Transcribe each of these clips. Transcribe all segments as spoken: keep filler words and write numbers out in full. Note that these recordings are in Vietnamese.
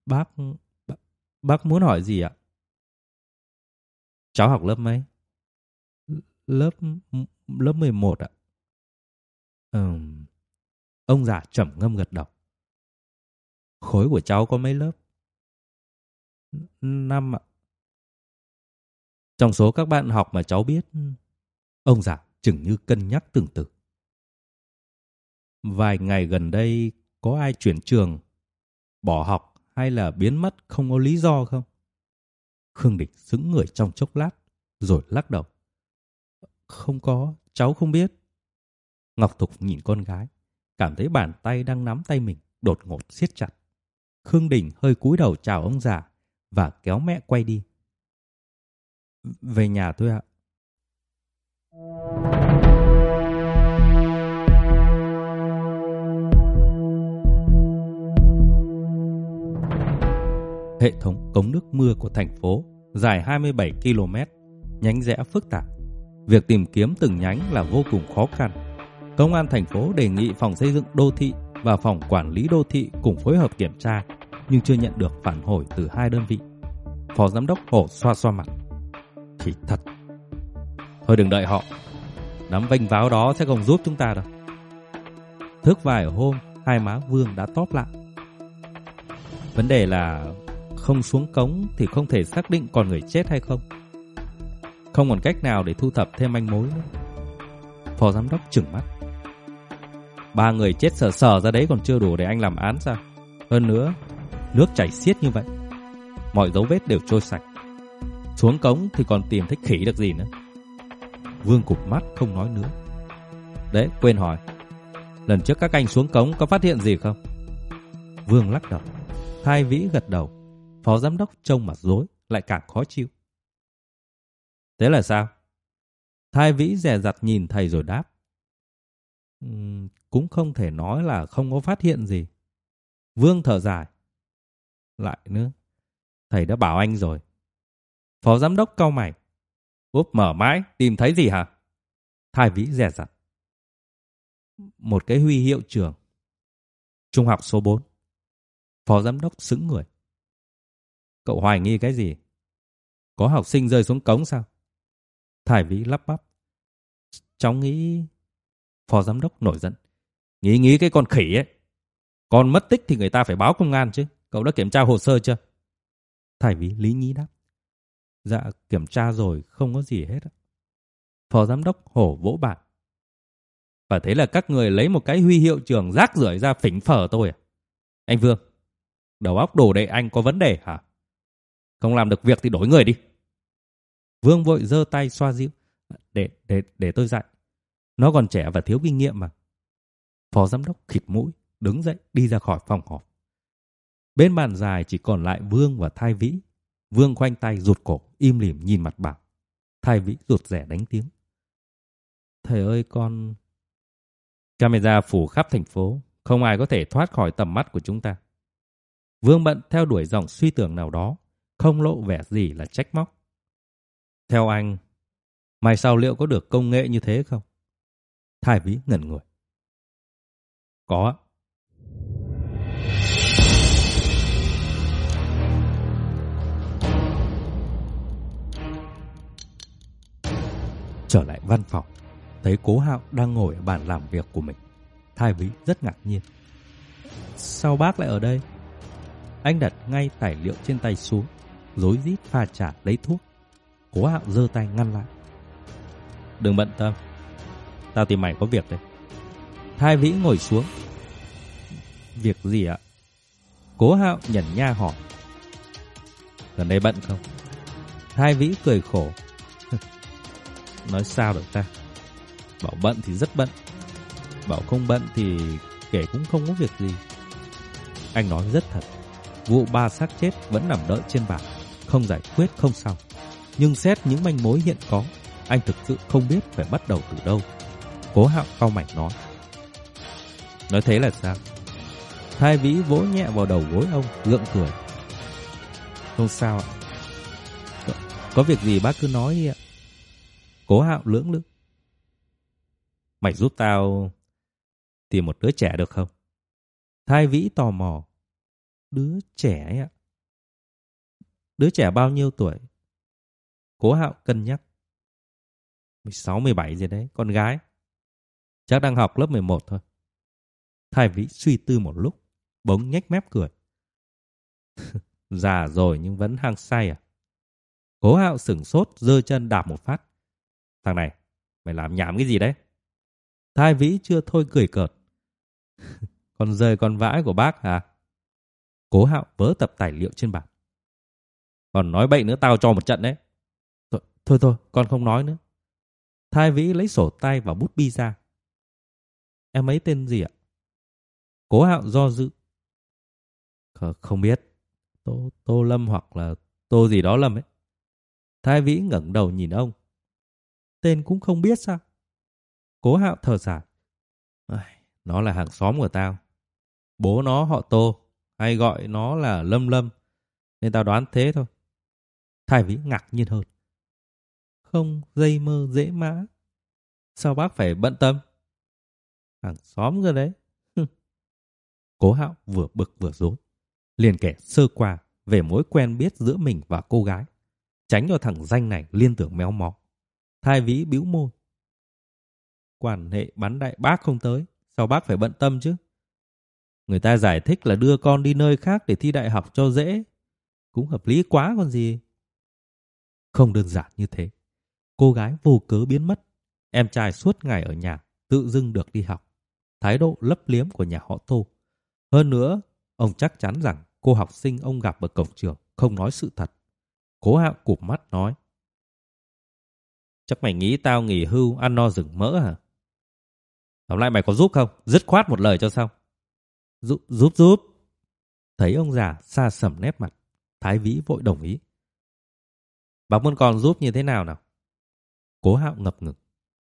Bác, bác, bác muốn hỏi gì ạ? Cháu học lớp mấy? Lớp lớp mười một ạ. Ừm, ông già trầm ngâm gật đầu. Khối của cháu có mấy lớp? Năm ạ. Trong số các bạn học mà cháu biết, ông già chừng như cân nhắc từng từ. Vài ngày gần đây có ai chuyển trường, bỏ học hay là biến mất không có lý do không? Khương Địch sững người trong chốc lát, rồi lắc đầu. Không có, cháu không biết. Ngọc Thục nhìn con gái, cảm thấy bàn tay đang nắm tay mình đột ngột siết chặt. Khương Đình hơi cúi đầu chào ông già và kéo mẹ quay đi. Về nhà thôi ạ. Hệ thống cống nước mưa của thành phố dài hai mươi bảy ki lô mét, nhánh rẽ phức tạp. Việc tìm kiếm từng nhánh là vô cùng khó khăn. Công an thành phố đề nghị phòng xây dựng đô thị và phòng quản lý đô thị cùng phối hợp kiểm tra, nhưng chưa nhận được phản hồi từ hai đơn vị. Phó giám đốc Hổ xoa xoa mặt. Thì thật. Thôi đừng đợi họ. Đám vênh váo đó sẽ không giúp chúng ta đâu. Thức vài hôm, hai má Vương đã tóp lại. Vấn đề là không xuống cống thì không thể xác định còn người chết hay không. Không còn cách nào để thu thập thêm manh mối nữa. Phó giám đốc trừng mắt. Ba người chết sờ sờ ra đấy còn chưa đủ để anh làm án sao? Hơn nữa, nước chảy xiết như vậy, mọi dấu vết đều trôi sạch. Xuống cống thì còn tìm thấy khỉ được gì nữa. Vương cụp mắt không nói nữa. Đấy, quên hỏi, lần trước các anh xuống cống có phát hiện gì không? Vương lắc đầu. Thái Vĩ gật đầu. Phó giám đốc trông mặt rối, lại càng khó chịu. Thế là sao? Thái Vĩ dè dặt nhìn thầy rồi đáp. Uhm, cũng không thể nói là không có phát hiện gì. Vương thở dài. Lại nữa, thầy đã bảo anh rồi. Phó giám đốc cau mày. Úp mở mãi, tìm thấy gì hả? Thái Vĩ dè dặt. Một cái huy hiệu trường. Trung học số bốn. Phó giám đốc sững người. Cậu hoài nghi cái gì? Có học sinh rơi xuống cống sao? Thái Vĩ lắp bắp. Cháu nghĩ... Phó giám đốc nổi giận. Nghĩ nghĩ cái con khỉ ấy. Còn mất tích thì người ta phải báo công an chứ. Cậu đã kiểm tra hồ sơ chưa? Thái Vĩ lý nhí đáp. Dạ kiểm tra rồi, không có gì hết. Phó giám đốc hổ vỗ bàn. Và thế là các người lấy một cái huy hiệu trường rác rưởi ra phỉnh phở tôi à? Anh Vương, đầu óc đồ đệ anh có vấn đề hả? Không làm được việc thì đổi người đi. Vương vội giơ tay xoa dịu. Để, để, để tôi dạy. Nó còn trẻ và thiếu kinh nghiệm mà. Phó giám đốc khịt mũi, đứng dậy đi ra khỏi phòng họp. Bên bàn dài chỉ còn lại Vương và Thái Vĩ. Vương khoanh tay rụt cổ, im lìm nhìn mặt bảo. Thái Vĩ rụt rẻ đánh tiếng. Thầy ơi con... Camera phủ khắp thành phố, không ai có thể thoát khỏi tầm mắt của chúng ta. Vương bận theo đuổi dòng suy tưởng nào đó, không lộ vẻ gì là trách móc. Theo anh, mai sau liệu có được công nghệ như thế không? Thái Vĩ ngẩn người. Có. Trở lại văn phòng, thấy Cố Hạo đang ngồi ở bàn làm việc của mình. Thái Vĩ rất ngạc nhiên. Sao bác lại ở đây? Anh đặt ngay tài liệu trên tay xuống, rối rít pha trà lấy thuốc. Cố Hạo giơ tay ngăn lại. Đừng bận tâm, tao tìm mày có việc đây. Thái Vĩ ngồi xuống. Việc gì ạ? Cố Hạo nhẩn nha hỏi. Gần đây bận không? Thái Vĩ cười khổ. Nói sao được ta? Bảo bận thì rất bận, bảo không bận thì kể cũng không có việc gì. Anh nói rất thật. Vụ ba xác chết vẫn nằm đợi trên bàn, không giải quyết không xong. Nhưng xét những manh mối hiện có, anh thực sự không biết phải bắt đầu từ đâu. Cố Hạo cau mày nói. Nói thế là sao? Thái Vĩ vỗ nhẹ vào đầu gối ông, gượng cười. Không sao ạ. Có, có việc gì bác cứ nói đi ạ. Cố Hạo lưỡng lự. Mày giúp tao tìm một đứa trẻ được không? Thái Vĩ tò mò. Đứa trẻ ấy ạ? Đứa trẻ bao nhiêu tuổi? Cố Hạo cân nhắc. mười sáu, mười bảy gì đấy, con gái. Chắc đang học lớp mười một thôi. Thái Vĩ suy tư một lúc, bỗng nhếch mép cười. Già rồi nhưng vẫn hăng say à? Cố Hạo sửng sốt, giơ chân đạp một phát. Thằng này, mày làm nhảm cái gì đấy? Thái Vĩ chưa thôi cười cợt. Con rơi con vãi của bác hả? Cố Hạo vớ tập tài liệu trên bàn. Còn nói bậy nữa tao cho một trận đấy. Thôi thôi, thôi con không nói nữa. Thái Vĩ lấy sổ tay và bút bi ra. Em ấy tên gì ạ? Cố Hạo do dự. Không biết. Tô, Tô Lâm hoặc là Tô gì đó Lâm ấy. Thái Vĩ ngẩng đầu nhìn ông. Tên cũng không biết sao? Cố Hạo thở dài. Nó là hàng xóm của tao. Bố nó họ Tô, hay gọi nó là Lâm Lâm, nên tao đoán thế thôi. Thái Vĩ ngạc nhiên hơn. Không dây mơ dễ mã. Sao bác phải bận tâm? Hàng xóm cơ đấy. Cố Hạo vừa bực vừa rối, liền kể sơ qua về mối quen biết giữa mình và cô gái, tránh cho thằng danh này liên tưởng méo mó. Thái Vĩ bĩu môi. Quan hệ bắn đại bác không tới, sao bác phải bận tâm chứ? Người ta giải thích là đưa con đi nơi khác để thi đại học cho dễ. Cũng hợp lý quá còn gì. Không đơn giản như thế. Cô gái vô cớ biến mất. Em trai suốt ngày ở nhà, tự dưng được đi học. Thái độ lấp liếm của nhà họ Tô. Hơn nữa, ông chắc chắn rằng cô học sinh ông gặp ở cổng trường không nói sự thật. Cố Hạo cụp mắt nói. Chắc mày nghĩ tao nghỉ hưu ăn no rừng mỡ hả? Tóm lại mày có giúp không? Dứt khoát một lời cho xong. Giúp, giúp, giúp. Thấy ông già xa sầm nét mặt, Thái Vĩ vội đồng ý. Bác muốn con giúp như thế nào nào? Cố Hạo ngập ngừng.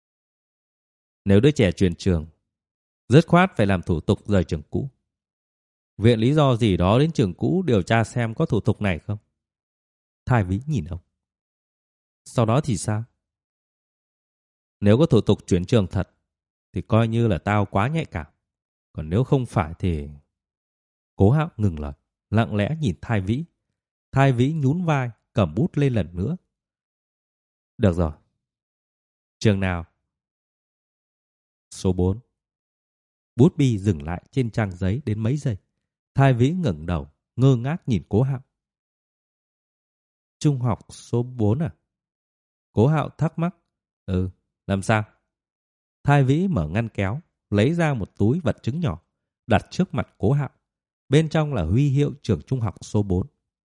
Nếu đứa trẻ chuyển trường, dứt khoát phải làm thủ tục rời trường cũ. Viện lý do gì đó đến trường cũ điều tra xem có thủ tục này không? Thái Vĩ nhìn ông. Sau đó thì sao? Nếu có thủ tục chuyển trường thật, thì coi như là tao quá nhạy cảm. Còn nếu không phải thì... Cố Hạo ngừng lời, lặng lẽ nhìn Thái Vĩ. Thái Vĩ nhún vai, cầm bút lên lần nữa. Được rồi. Trường nào? Số bốn. Bút bi dừng lại trên trang giấy đến mấy giây. Thái Vĩ ngẩng đầu, ngơ ngác nhìn Cố Hạo. Trung học số bốn à? Cố Hạo thắc mắc. Ừ, làm sao? Thái Vĩ mở ngăn kéo, lấy ra một túi vật chứng nhỏ, đặt trước mặt Cố Hạo. Bên trong là huy hiệu trường trung học số bốn.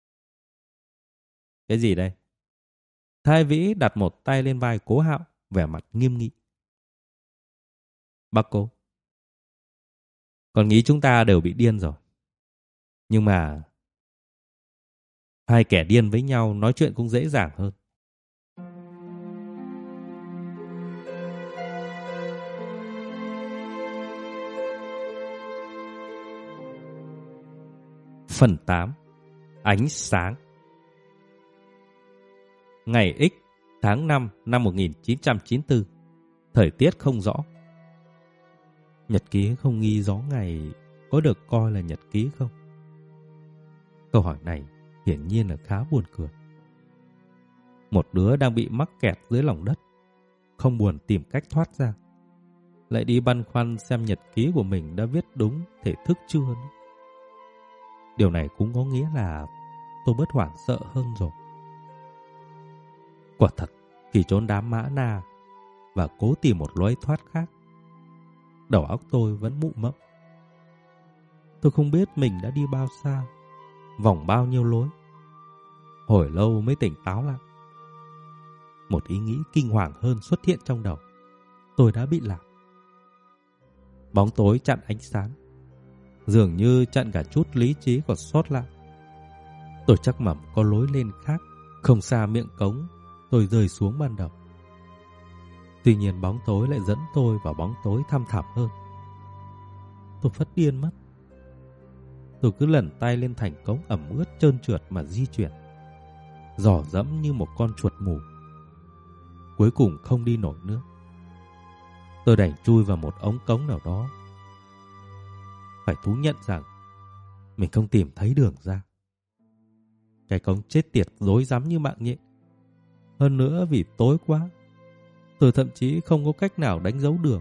Cái gì đây? Thái Vĩ đặt một tay lên vai Cố Hạo, vẻ mặt nghiêm nghị. Bác Cố, con nghĩ chúng ta đều bị điên rồi. Nhưng mà hai kẻ điên với nhau nói chuyện cũng dễ dàng hơn. Phần tám. Ánh sáng. Ngày X, tháng năm năm một nghìn chín trăm chín mươi tư. Thời tiết không rõ. Nhật ký không ghi rõ ngày có được coi là nhật ký không? Câu hỏi này hiển nhiên là khá buồn cười. Một đứa đang bị mắc kẹt dưới lòng đất, không buồn tìm cách thoát ra, lại đi băn khoăn xem nhật ký của mình đã viết đúng thể thức chưa nữa. Điều này cũng có nghĩa là tôi bớt hoảng sợ hơn rồi. Quả thật, khi trốn đám Mã Na và cố tìm một lối thoát khác, đầu óc tôi vẫn mụ mẫm. Tôi không biết mình đã đi bao xa, vòng bao nhiêu lối. Hồi lâu mới tỉnh táo lại. Một ý nghĩ kinh hoàng hơn xuất hiện trong đầu. Tôi đã bị lạc. Bóng tối chặn ánh sáng, dường như chặn cả chút lý trí còn sót lại. Tôi chắc mẩm có lối lên khác, không xa miệng cống tôi rơi xuống ban đầu. Tuy nhiên bóng tối lại dẫn tôi vào bóng tối thăm thẳm hơn. Tôi phát điên mất. Tôi cứ lẩn tay lên thành cống ẩm ướt trơn trượt mà di chuyển, dò dẫm như một con chuột mù. Cuối cùng không đi nổi nữa. Tôi đành chui vào một ống cống nào đó. Phải thú nhận rằng mình không tìm thấy đường ra. Cái cống chết tiệt rối rắm như mạng nhện. Hơn nữa vì tối quá, tôi thậm chí không có cách nào đánh dấu đường.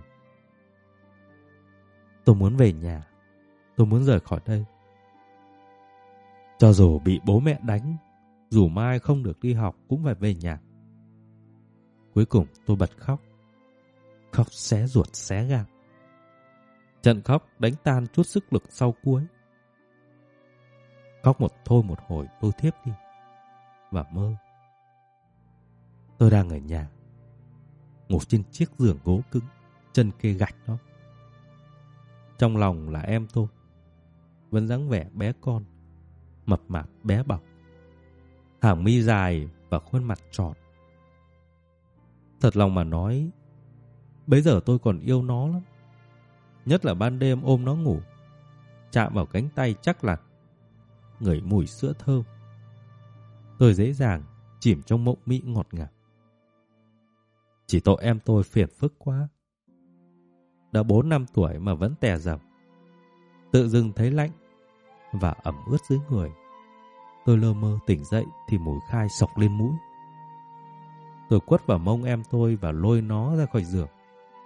Tôi muốn về nhà. Tôi muốn rời khỏi đây. Cho dù bị bố mẹ đánh, dù mai không được đi học cũng phải về nhà. Cuối cùng tôi bật khóc. Khóc xé ruột xé gan. Trận khóc đánh tan chút sức lực sau cuối. Khóc một thôi một hồi tôi thiếp đi và mơ. Tôi đang ở nhà, ngủ trên chiếc giường gỗ cứng, chân kê gạch đó. Trong lòng là em tôi, vẫn dáng vẻ bé con, mập mạp bé bỏng, hàng mi dài và khuôn mặt tròn. Thật lòng mà nói, bấy giờ tôi còn yêu nó lắm. Nhất là ban đêm ôm nó ngủ, chạm vào cánh tay chắc lặt, ngửi mùi sữa thơm. Tôi dễ dàng chìm trong mộng mị ngọt ngào. Chỉ tội em tôi phiền phức quá. Đã bốn năm tuổi mà vẫn tè dầm. Tự dưng thấy lạnh và ẩm ướt dưới người. Tôi lơ mơ tỉnh dậy thì mùi khai sộc lên mũi. Tôi quất vào mông em tôi và lôi nó ra khỏi giường.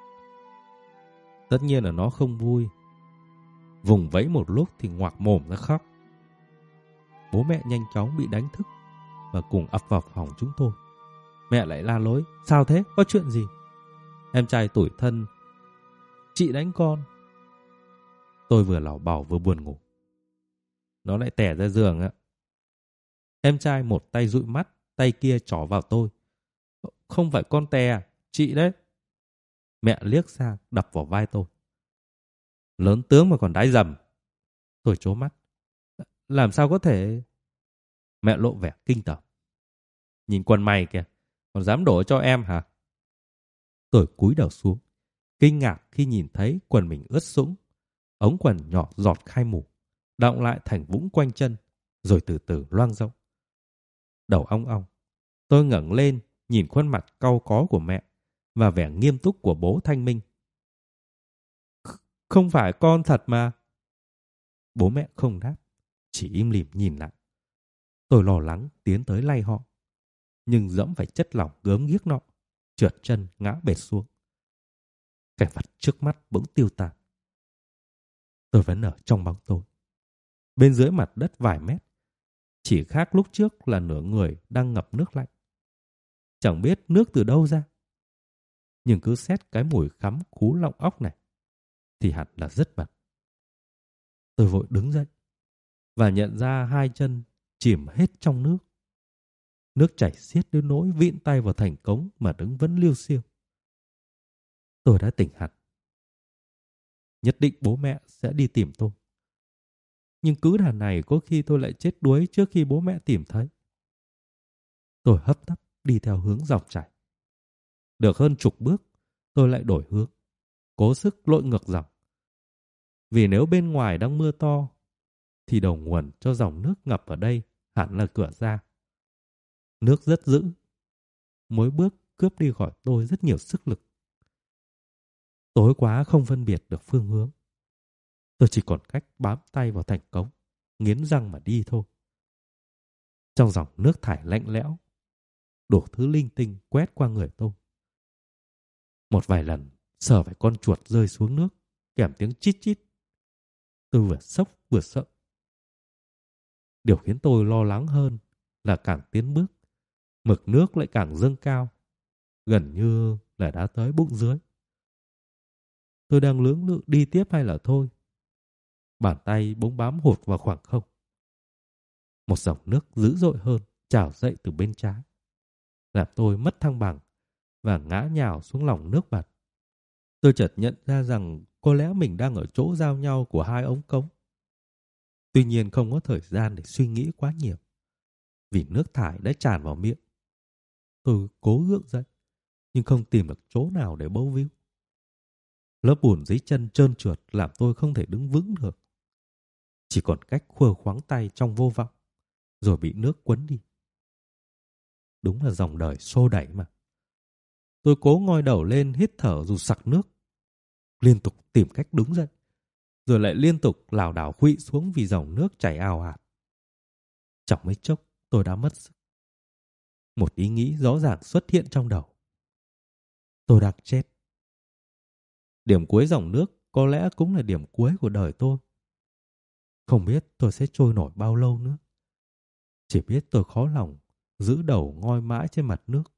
Tất nhiên là nó không vui. Vùng vẫy một lúc thì ngoạc mồm ra khóc. Bố mẹ nhanh chóng bị đánh thức và cùng ập vào phòng chúng tôi. Mẹ lại la lối: sao thế? Có chuyện gì? Em trai tủi thân: chị đánh con. Tôi vừa lảo bảo vừa buồn ngủ. Nó lại tè ra giường ạ. Em trai một tay dụi mắt, tay kia trỏ vào tôi: không phải con tè, chị đấy. Mẹ liếc sang đập vào vai tôi: lớn tướng mà còn đái dầm. Tôi trố mắt: làm sao có thể? Mẹ lộ vẻ kinh tởm: nhìn quần mày kìa, còn dám đổ cho em hả? Tôi cúi đầu xuống, kinh ngạc khi nhìn thấy quần mình ướt sũng, ống quần nhỏ giọt khai mủ, đọng lại thành vũng quanh chân, rồi từ từ loang rộng. Đầu ong ong, tôi ngẩng lên nhìn khuôn mặt cau có của mẹ và vẻ nghiêm túc của bố thanh minh. Không phải con thật mà. Bố mẹ không đáp, chỉ im lìm nhìn lại. Tôi lo lắng tiến tới lay họ, nhưng dẫm phải chất lỏng gớm ghiếc nọ, trượt chân ngã bệt xuống. Cảnh vật trước mắt bỗng tiêu tan. Tôi vẫn ở trong bóng tối. Bên dưới mặt đất vài mét, chỉ khác lúc trước là nửa người đang ngập nước lạnh. Chẳng biết nước từ đâu ra, nhưng cứ xét cái mùi khắm cú lọng óc này thì hẳn là rất bẩn. Tôi vội đứng dậy và nhận ra hai chân chìm hết trong nước. Nước chảy xiết đến nỗi vịn tay vào thành cống mà đứng vẫn liêu xiêu. Tôi đã tỉnh hẳn. Nhất định bố mẹ sẽ đi tìm tôi. Nhưng cứ đà này có khi tôi lại chết đuối trước khi bố mẹ tìm thấy. Tôi hấp tấp đi theo hướng dòng chảy. Được hơn chục bước, tôi lại đổi hướng, cố sức lội ngược dòng. Vì nếu bên ngoài đang mưa to, thì đầu nguồn cho dòng nước ngập ở đây hẳn là cửa ra. Nước rất dữ, mỗi bước cướp đi khỏi tôi rất nhiều sức lực. Tối quá không phân biệt được phương hướng. Tôi chỉ còn cách bám tay vào thành cống, nghiến răng mà đi thôi. Trong dòng nước thải lạnh lẽo, đủ thứ linh tinh quét qua người tôi. Một vài lần sờ phải con chuột rơi xuống nước, kèm tiếng chít chít. Tôi vừa sốc vừa sợ. Điều khiến tôi lo lắng hơn là càng tiến bước, mực nước lại càng dâng cao, gần như là đã tới bụng dưới. Tôi đang lưỡng lự đi tiếp hay là thôi. Bàn tay bỗng bám hụt vào khoảng không. Một dòng nước dữ dội hơn trào dậy từ bên trái, làm tôi mất thăng bằng và ngã nhào xuống lòng nước bẩn. Tôi chợt nhận ra rằng có lẽ mình đang ở chỗ giao nhau của hai ống cống. Tuy nhiên không có thời gian để suy nghĩ quá nhiều, vì nước thải đã tràn vào miệng. Tôi cố gượng dậy, nhưng không tìm được chỗ nào để bấu víu. Lớp bùn dưới chân trơn trượt làm tôi không thể đứng vững được. Chỉ còn cách khua khoáng tay trong vô vọng, rồi bị nước cuốn đi. Đúng là dòng đời xô đẩy mà. Tôi cố ngoi đầu lên hít thở dù sặc nước, liên tục tìm cách đứng dậy, rồi lại liên tục lảo đảo khuỵu xuống vì dòng nước chảy ào ạt. Chẳng mấy chốc tôi đã mất sức. Một ý nghĩ rõ ràng xuất hiện trong đầu. Tôi đang chết. Điểm cuối dòng nước có lẽ cũng là điểm cuối của đời tôi. Không biết tôi sẽ trôi nổi bao lâu nữa. Chỉ biết tôi khó lòng giữ đầu ngoi mãi trên mặt nước.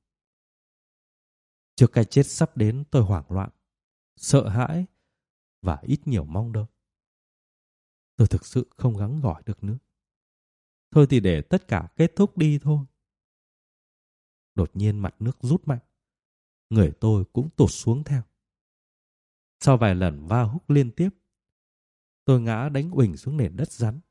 Trước cái chết sắp đến, tôi hoảng loạn, sợ hãi và ít nhiều mong đợi. Tôi thực sự không gắng gỏi được nữa. Thôi thì để tất cả kết thúc đi thôi. Đột nhiên mặt nước rút mạnh. Người tôi cũng tụt xuống theo. Sau vài lần va húc liên tiếp, tôi ngã đánh uỳnh xuống nền đất rắn.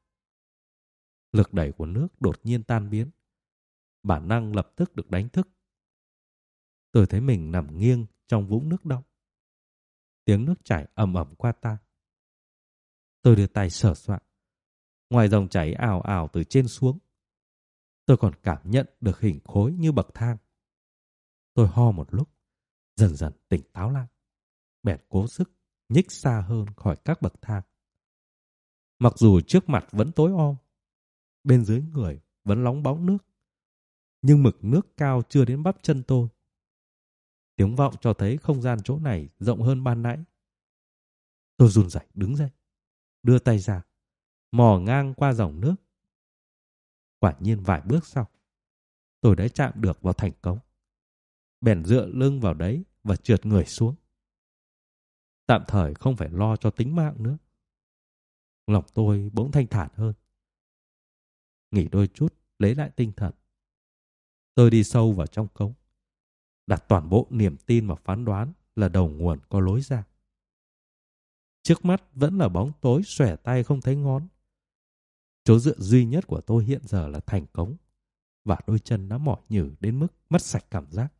Lực đẩy của nước đột nhiên tan biến. Bản năng lập tức được đánh thức. Tôi thấy mình nằm nghiêng trong vũng nước đọng. Tiếng nước chảy ầm ầm qua tai. Tôi đưa tay sờ soạng. Ngoài dòng chảy ào ào từ trên xuống, tôi còn cảm nhận được hình khối như bậc thang. Tôi ho một lúc, dần dần tỉnh táo lại. Bèn cố sức nhích xa hơn khỏi các bậc thang. Mặc dù trước mặt vẫn tối om, bên dưới người vẫn lóng bóng nước, nhưng mực nước cao chưa đến bắp chân tôi. Tiếng vọng cho thấy không gian chỗ này rộng hơn ban nãy. Tôi run rẩy đứng dậy, đưa tay ra, mò ngang qua dòng nước. Quả nhiên vài bước sau, tôi đã chạm được vào thành cống. Bèn dựa lưng vào đấy và trượt người xuống. Tạm thời không phải lo cho tính mạng nữa. Lòng tôi bỗng thanh thản hơn. Nghỉ đôi chút, lấy lại tinh thần. Tôi đi sâu vào trong cống, đặt toàn bộ niềm tin vào phán đoán là đầu nguồn có lối ra. Trước mắt vẫn là bóng tối xòe tay không thấy ngón. Chỗ dựa duy nhất của tôi hiện giờ là thành cống, và đôi chân đã mỏi nhừ đến mức mất sạch cảm giác.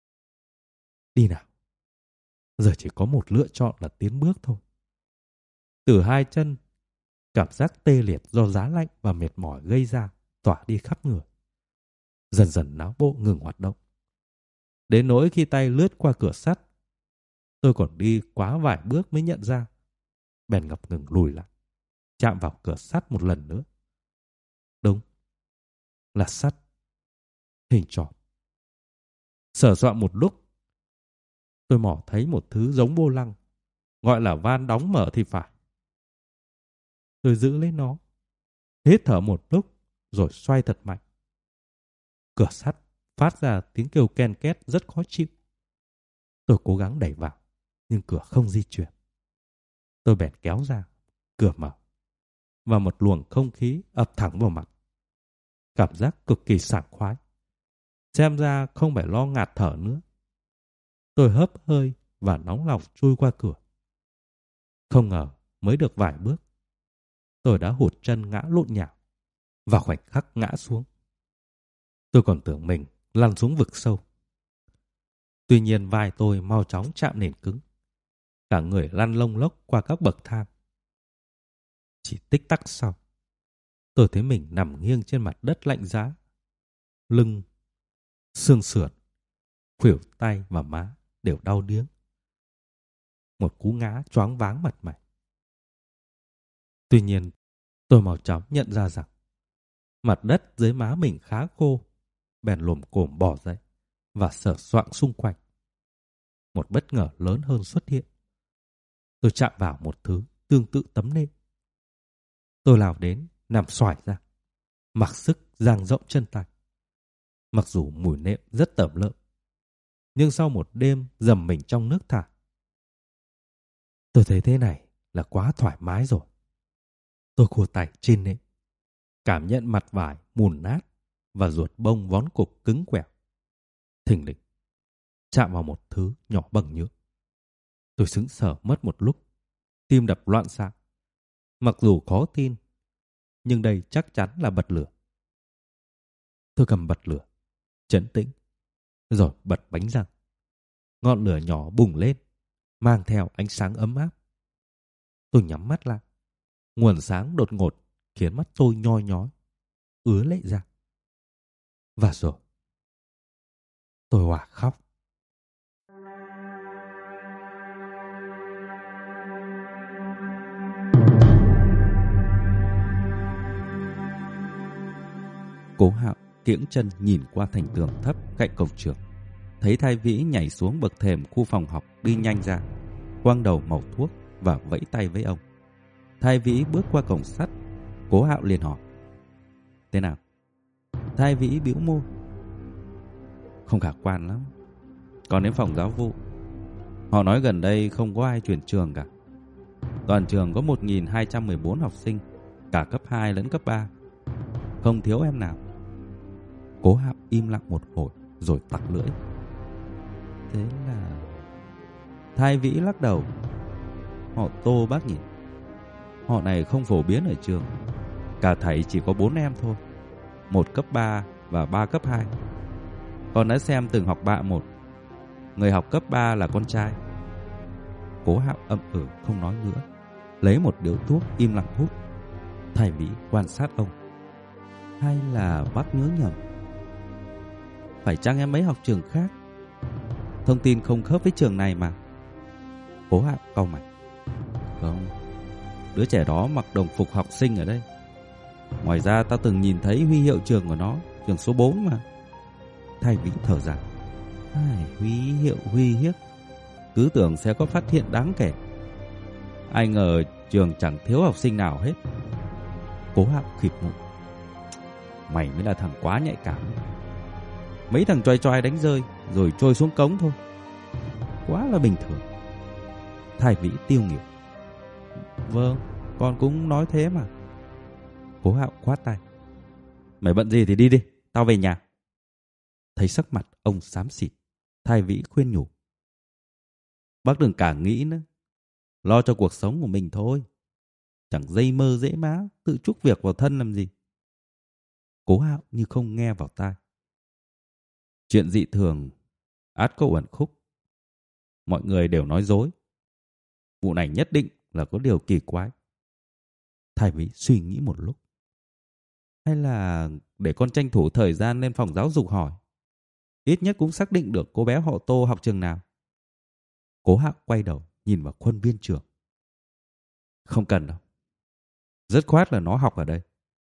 Đi nào. Giờ chỉ có một lựa chọn là tiến bước thôi. Từ hai chân, cảm giác tê liệt do giá lạnh và mệt mỏi gây ra tỏa đi khắp người. Dần dần não bộ ngừng hoạt động. Đến nỗi khi tay lướt qua cửa sắt, tôi còn đi quá vài bước mới nhận ra. Bèn ngập ngừng lùi lại, chạm vào cửa sắt một lần nữa. Đúng, là sắt, hình tròn. Sờ soạn một lúc, tôi mò thấy một thứ giống vô lăng, gọi là van đóng mở thì phải. Tôi giữ lấy nó, hít thở một lúc rồi xoay thật mạnh. Cửa sắt phát ra tiếng kêu ken két rất khó chịu. Tôi cố gắng đẩy vào, nhưng cửa không di chuyển. Tôi bèn kéo ra, cửa mở, và một luồng không khí ập thẳng vào mặt. Cảm giác cực kỳ sảng khoái. Xem ra không phải lo ngạt thở nữa. Tôi hớp hơi và nóng lòng chui qua cửa. Không ngờ mới được vài bước, tôi đã hụt chân ngã lộn nhào. Và khoảnh khắc ngã xuống, tôi còn tưởng mình lăn xuống vực sâu. Tuy nhiên vai tôi mau chóng chạm nền cứng. Cả người lăn lông lốc qua các bậc thang. Chỉ tích tắc sau, tôi thấy mình nằm nghiêng trên mặt đất lạnh giá. Lưng, xương sườn, khuỷu tay và má đều đau điếng. Một cú ngã choáng váng mặt mày. Tuy nhiên, tôi mau chóng nhận ra rằng mặt đất dưới má mình khá khô. Bèn lồm cồm bò dậy và sờ soạng xung quanh. Một bất ngờ lớn hơn xuất hiện. Tôi chạm vào một thứ tương tự tấm nệm. Tôi lao đến, nằm xoài ra, mặc sức dang rộng chân tay. Mặc dù mùi nệm rất tởm lợm, nhưng sau một đêm dầm mình trong nước thải, tôi thấy thế này là quá thoải mái rồi. Tôi khua tay trên nệm, cảm nhận mặt vải mùn nát và ruột bông vón cục cứng quẹo. Thình lình chạm vào một thứ nhỏ bằng nhựa. Tôi sững sờ mất một lúc, tim đập loạn xạ. Mặc dù khó tin, nhưng đây chắc chắn là bật lửa. Tôi cầm bật lửa, trấn tĩnh, rồi bật bánh răng. Ngọn lửa nhỏ bùng lên, mang theo ánh sáng ấm áp. Tôi nhắm mắt lại. Nguồn sáng đột ngột khiến mắt tôi nhoi nhói, ứa lệ ra. Và rồi, tôi òa khóc. Cố Hạo kiễng chân nhìn qua thành tường thấp cạnh cổng trường, thấy Thái Vĩ nhảy xuống bậc thềm khu phòng học đi nhanh ra, quăng đầu mẩu thuốc và vẫy tay với ông. Thái Vĩ bước qua cổng sắt, Cố Hạo liền hỏi: "Thế nào?" Thái Vĩ bĩu môi: "Không khả quan lắm. Còn đến phòng giáo vụ, họ nói gần đây không có ai chuyển trường cả. Toàn trường có một nghìn hai trăm mười bốn học sinh, cả cấp hai lẫn cấp ba. Không thiếu em nào." Cố Hạo im lặng một hồi rồi tặc lưỡi: "Thế là..." Thái Vĩ lắc đầu: "Họ Tô bác nhỉ? Họ này không phổ biến ở trường. Cả thảy chỉ có bốn em thôi, một cấp ba và ba cấp hai. Con đã xem từng học bạ một. Người học cấp ba là con trai." Cố Hạo ậm ừ không nói nữa, lấy một điếu thuốc im lặng hút. Thái Vĩ quan sát ông: "Hay là bác nhớ nhầm? Phải chăng em ấy học trường khác? Thông tin không khớp với trường này mà." Cố Hạo cau mày: "Không, đứa trẻ đó mặc đồng phục học sinh ở đây. Ngoài ra tao từng nhìn thấy huy hiệu trường của nó, trường số bốn mà." Thái Vĩ thở dài: "Ai, huy hiệu huy hiếp, cứ tưởng sẽ có phát hiện đáng kể. Ai ngờ trường chẳng thiếu học sinh nào hết." Cố Hạo khịt mũi: "Mày mới là thằng quá nhạy cảm. Mấy thằng choai choai đánh rơi rồi trôi xuống cống thôi, quá là bình thường." Thái Vĩ tiêu nghỉu: "Vâng, con cũng nói thế mà." Cố Hạo khoát tay: "Mày bận gì thì đi đi, tao về nhà." Thấy sắc mặt ông xám xịt, Thái Vĩ khuyên nhủ: "Bác đừng cả nghĩ nữa, lo cho cuộc sống của mình thôi. Chẳng dây mơ dễ má tự chuốc việc vào thân làm gì." Cố Hạo như không nghe vào tai: "Chuyện dị thường ắt có uẩn khúc. Mọi người đều nói dối. Vụ này nhất định là có điều kỳ quái." Thái Vĩ suy nghĩ một lúc: "Hay là để con tranh thủ thời gian lên phòng giáo dục hỏi, ít nhất cũng xác định được cô bé họ Tô học trường nào." Cố Hạo quay đầu nhìn vào khuôn viên trường: "Không cần đâu. Dứt khoát là nó học ở đây."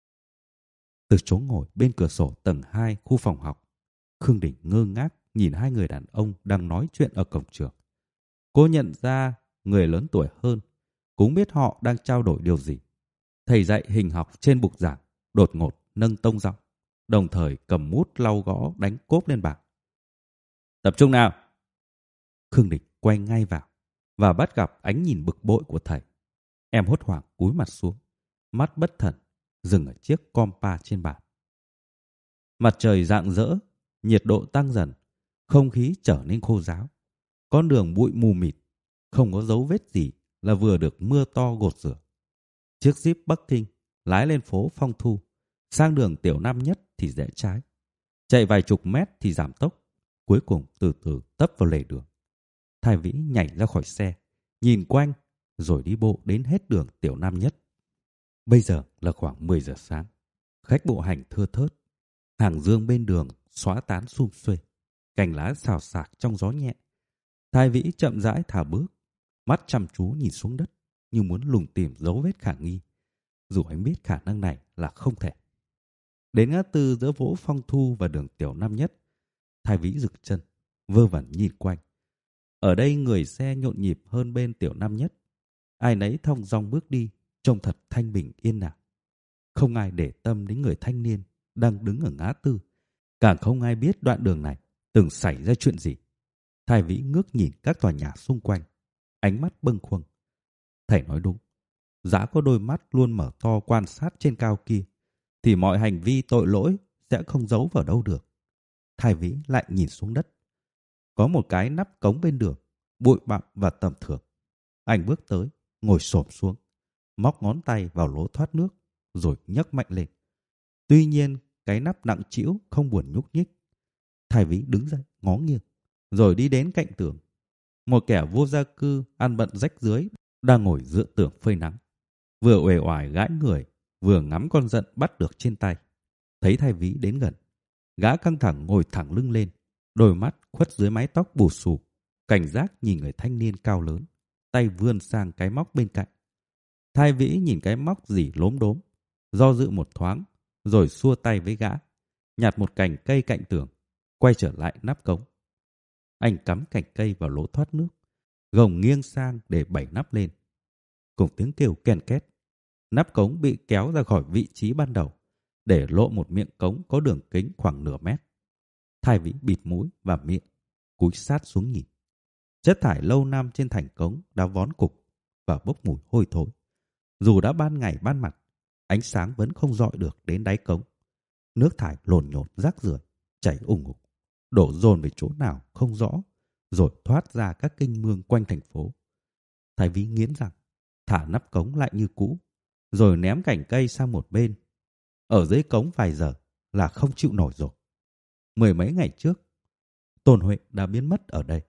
Từ chỗ ngồi bên cửa sổ tầng hai khu phòng học, Khương Đình ngơ ngác nhìn hai người đàn ông đang nói chuyện ở cổng trường. Cô nhận ra người lớn tuổi hơn, cũng biết họ đang trao đổi điều gì. Thầy dạy hình học trên bục giảng đột ngột nâng tông giọng, đồng thời cầm bút lau gõ đánh cốp lên bảng: "Tập trung nào!" Khương Đình quay ngay vào và bắt gặp ánh nhìn bực bội của thầy. Em hốt hoảng cúi mặt xuống, mắt bất thần dừng ở chiếc compa trên bàn. Mặt trời rạng rỡ, nhiệt độ tăng dần, không khí trở nên khô ráo. Con đường bụi mù mịt, không có dấu vết gì là vừa được mưa to gột rửa. Chiếc Jeep Bắc Kinh lái lên phố Phong Thu, sang đường Tiểu Nam Nhất thì rẽ trái, chạy vài chục mét thì giảm tốc, cuối cùng từ từ tấp vào lề đường. Thái Vĩ nhảy ra khỏi xe, nhìn quanh rồi đi bộ đến hết đường Tiểu Nam Nhất. Bây giờ là khoảng mười giờ sáng, khách bộ hành thưa thớt, hàng dương bên đường xóa tán sum xuê, cành lá xào xạc trong gió nhẹ. Thái Vĩ chậm rãi thả bước, mắt chăm chú nhìn xuống đất như muốn lùng tìm dấu vết khả nghi, dù anh biết khả năng này là không thể. Đến ngã tư giữa phố Phong Thu và đường Tiểu Nam Nhất, Thái Vĩ dừng chân, vơ vẩn nhìn quanh. Ở đây người xe nhộn nhịp hơn bên Tiểu Nam Nhất. Ai nấy thong dong bước đi, trông thật thanh bình yên ả. Không ai để tâm đến người thanh niên đang đứng ở ngã tư, càng không ai biết đoạn đường này từng xảy ra chuyện gì. Thái Vĩ ngước nhìn các tòa nhà xung quanh, ánh mắt bâng khuâng. Thầy nói đúng, dã có đôi mắt luôn mở to quan sát trên cao kia, thì mọi hành vi tội lỗi sẽ không giấu vào đâu được. Thái Vĩ lại nhìn xuống đất. Có một cái nắp cống bên đường, bụi bặm và tầm thường. Anh bước tới, ngồi xổm xuống, móc ngón tay vào lỗ thoát nước, rồi nhấc mạnh lên. Tuy nhiên, cái nắp nặng trĩu không buồn nhúc nhích. Thái Vĩ đứng dậy, ngó nghiêng, rồi đi đến cạnh tường. Một kẻ vô gia cư ăn bận rách rưới đang ngồi dựa tường phơi nắng, vừa uể oải gãi người, vừa ngắm con giận bắt được trên tay. Thấy Thái Vĩ đến gần, gã căng thẳng ngồi thẳng lưng lên, đôi mắt khuất dưới mái tóc bù xù, cảnh giác nhìn người thanh niên cao lớn, tay vươn sang cái móc bên cạnh. Thái Vĩ nhìn cái móc dỉ lốm đốm, do dự một thoáng, rồi xua tay với gã, nhặt một cành cây cạnh tường, quay trở lại nắp cống. Anh cắm cành cây vào lỗ thoát nước, gồng nghiêng sang để đẩy nắp lên. Cùng tiếng kêu ken két, nắp cống bị kéo ra khỏi vị trí ban đầu, để lộ một miệng cống có đường kính khoảng nửa mét. Thái Vĩ bịt mũi và miệng, cúi sát xuống nhìn. Chất thải lâu năm trên thành cống đã vón cục và bốc mùi hôi thối. Dù đã ban ngày ban mặt, ánh sáng vẫn không dọi được đến đáy cống. Nước thải lồn nhồn rác rưởi chảy ùng ục, đổ dồn về chỗ nào không rõ, rồi thoát ra các kênh mương quanh thành phố. Thái Vĩ nghiến răng, thả nắp cống lại như cũ, rồi ném cành cây sang một bên. Ở dưới cống vài giờ là không chịu nổi rồi. Mười mấy ngày trước, Tôn Huệ đã biến mất ở đây.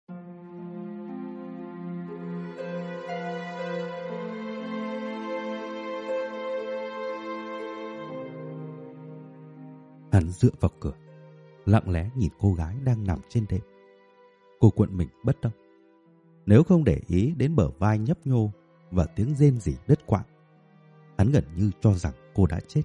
Hắn dựa vào cửa, lặng lẽ nhìn cô gái đang nằm trên đệm. Cô cuộn mình bất động. Nếu không để ý đến bờ vai nhấp nhô và tiếng rên rỉ đứt quãng, hắn gần như cho rằng cô đã chết.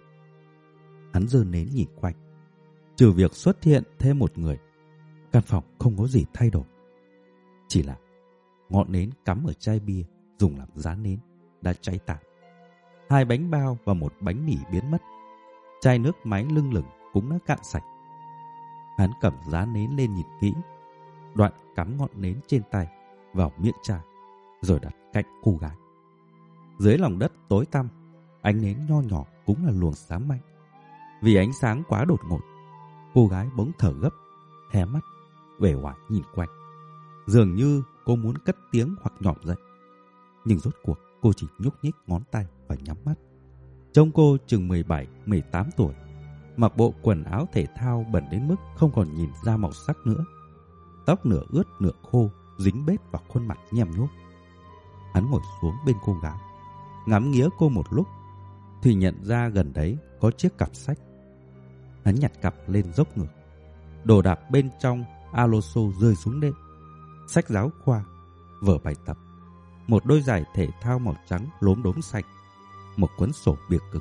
Hắn giơ nến nhìn quanh. Trừ việc xuất hiện thêm một người, căn phòng không có gì thay đổi. Chỉ là ngọn nến cắm ở chai bia dùng làm giá nến đã cháy tàn. Hai bánh bao và một bánh mì biến mất. Chai nước máy lưng lửng cũng đã cạn sạch. Hắn cầm giá nến lên nhìn kỹ, đoạn cắm ngọn nến trên tay vào miệng chai, rồi đặt cạnh cô gái. Dưới lòng đất tối tăm, ánh nến nho nhỏ cũng là luồng sáng mạnh. Vì ánh sáng quá đột ngột, cô gái bỗng thở gấp, hé mắt, uể oải nhìn quanh. Dường như cô muốn cất tiếng hoặc nhỏm dậy. Nhưng rốt cuộc cô chỉ nhúc nhích ngón tay và nhắm mắt. Trông cô chừng mười bảy, mười tám tuổi, mặc bộ quần áo thể thao bẩn đến mức không còn nhìn ra màu sắc nữa. Tóc nửa ướt nửa khô dính bết vào khuôn mặt nhem nhuốc. Hắn ngồi xuống bên cô gái, ngắm nghía cô một lúc, thì nhận ra gần đấy có chiếc cặp sách. Hắn nhặt cặp lên dốc ngược. Đồ đạc bên trong aloso rơi xuống đệm. Sách giáo khoa, vở bài tập, một đôi giày thể thao màu trắng lốm đốm xanh, một cuốn sổ bìa cực.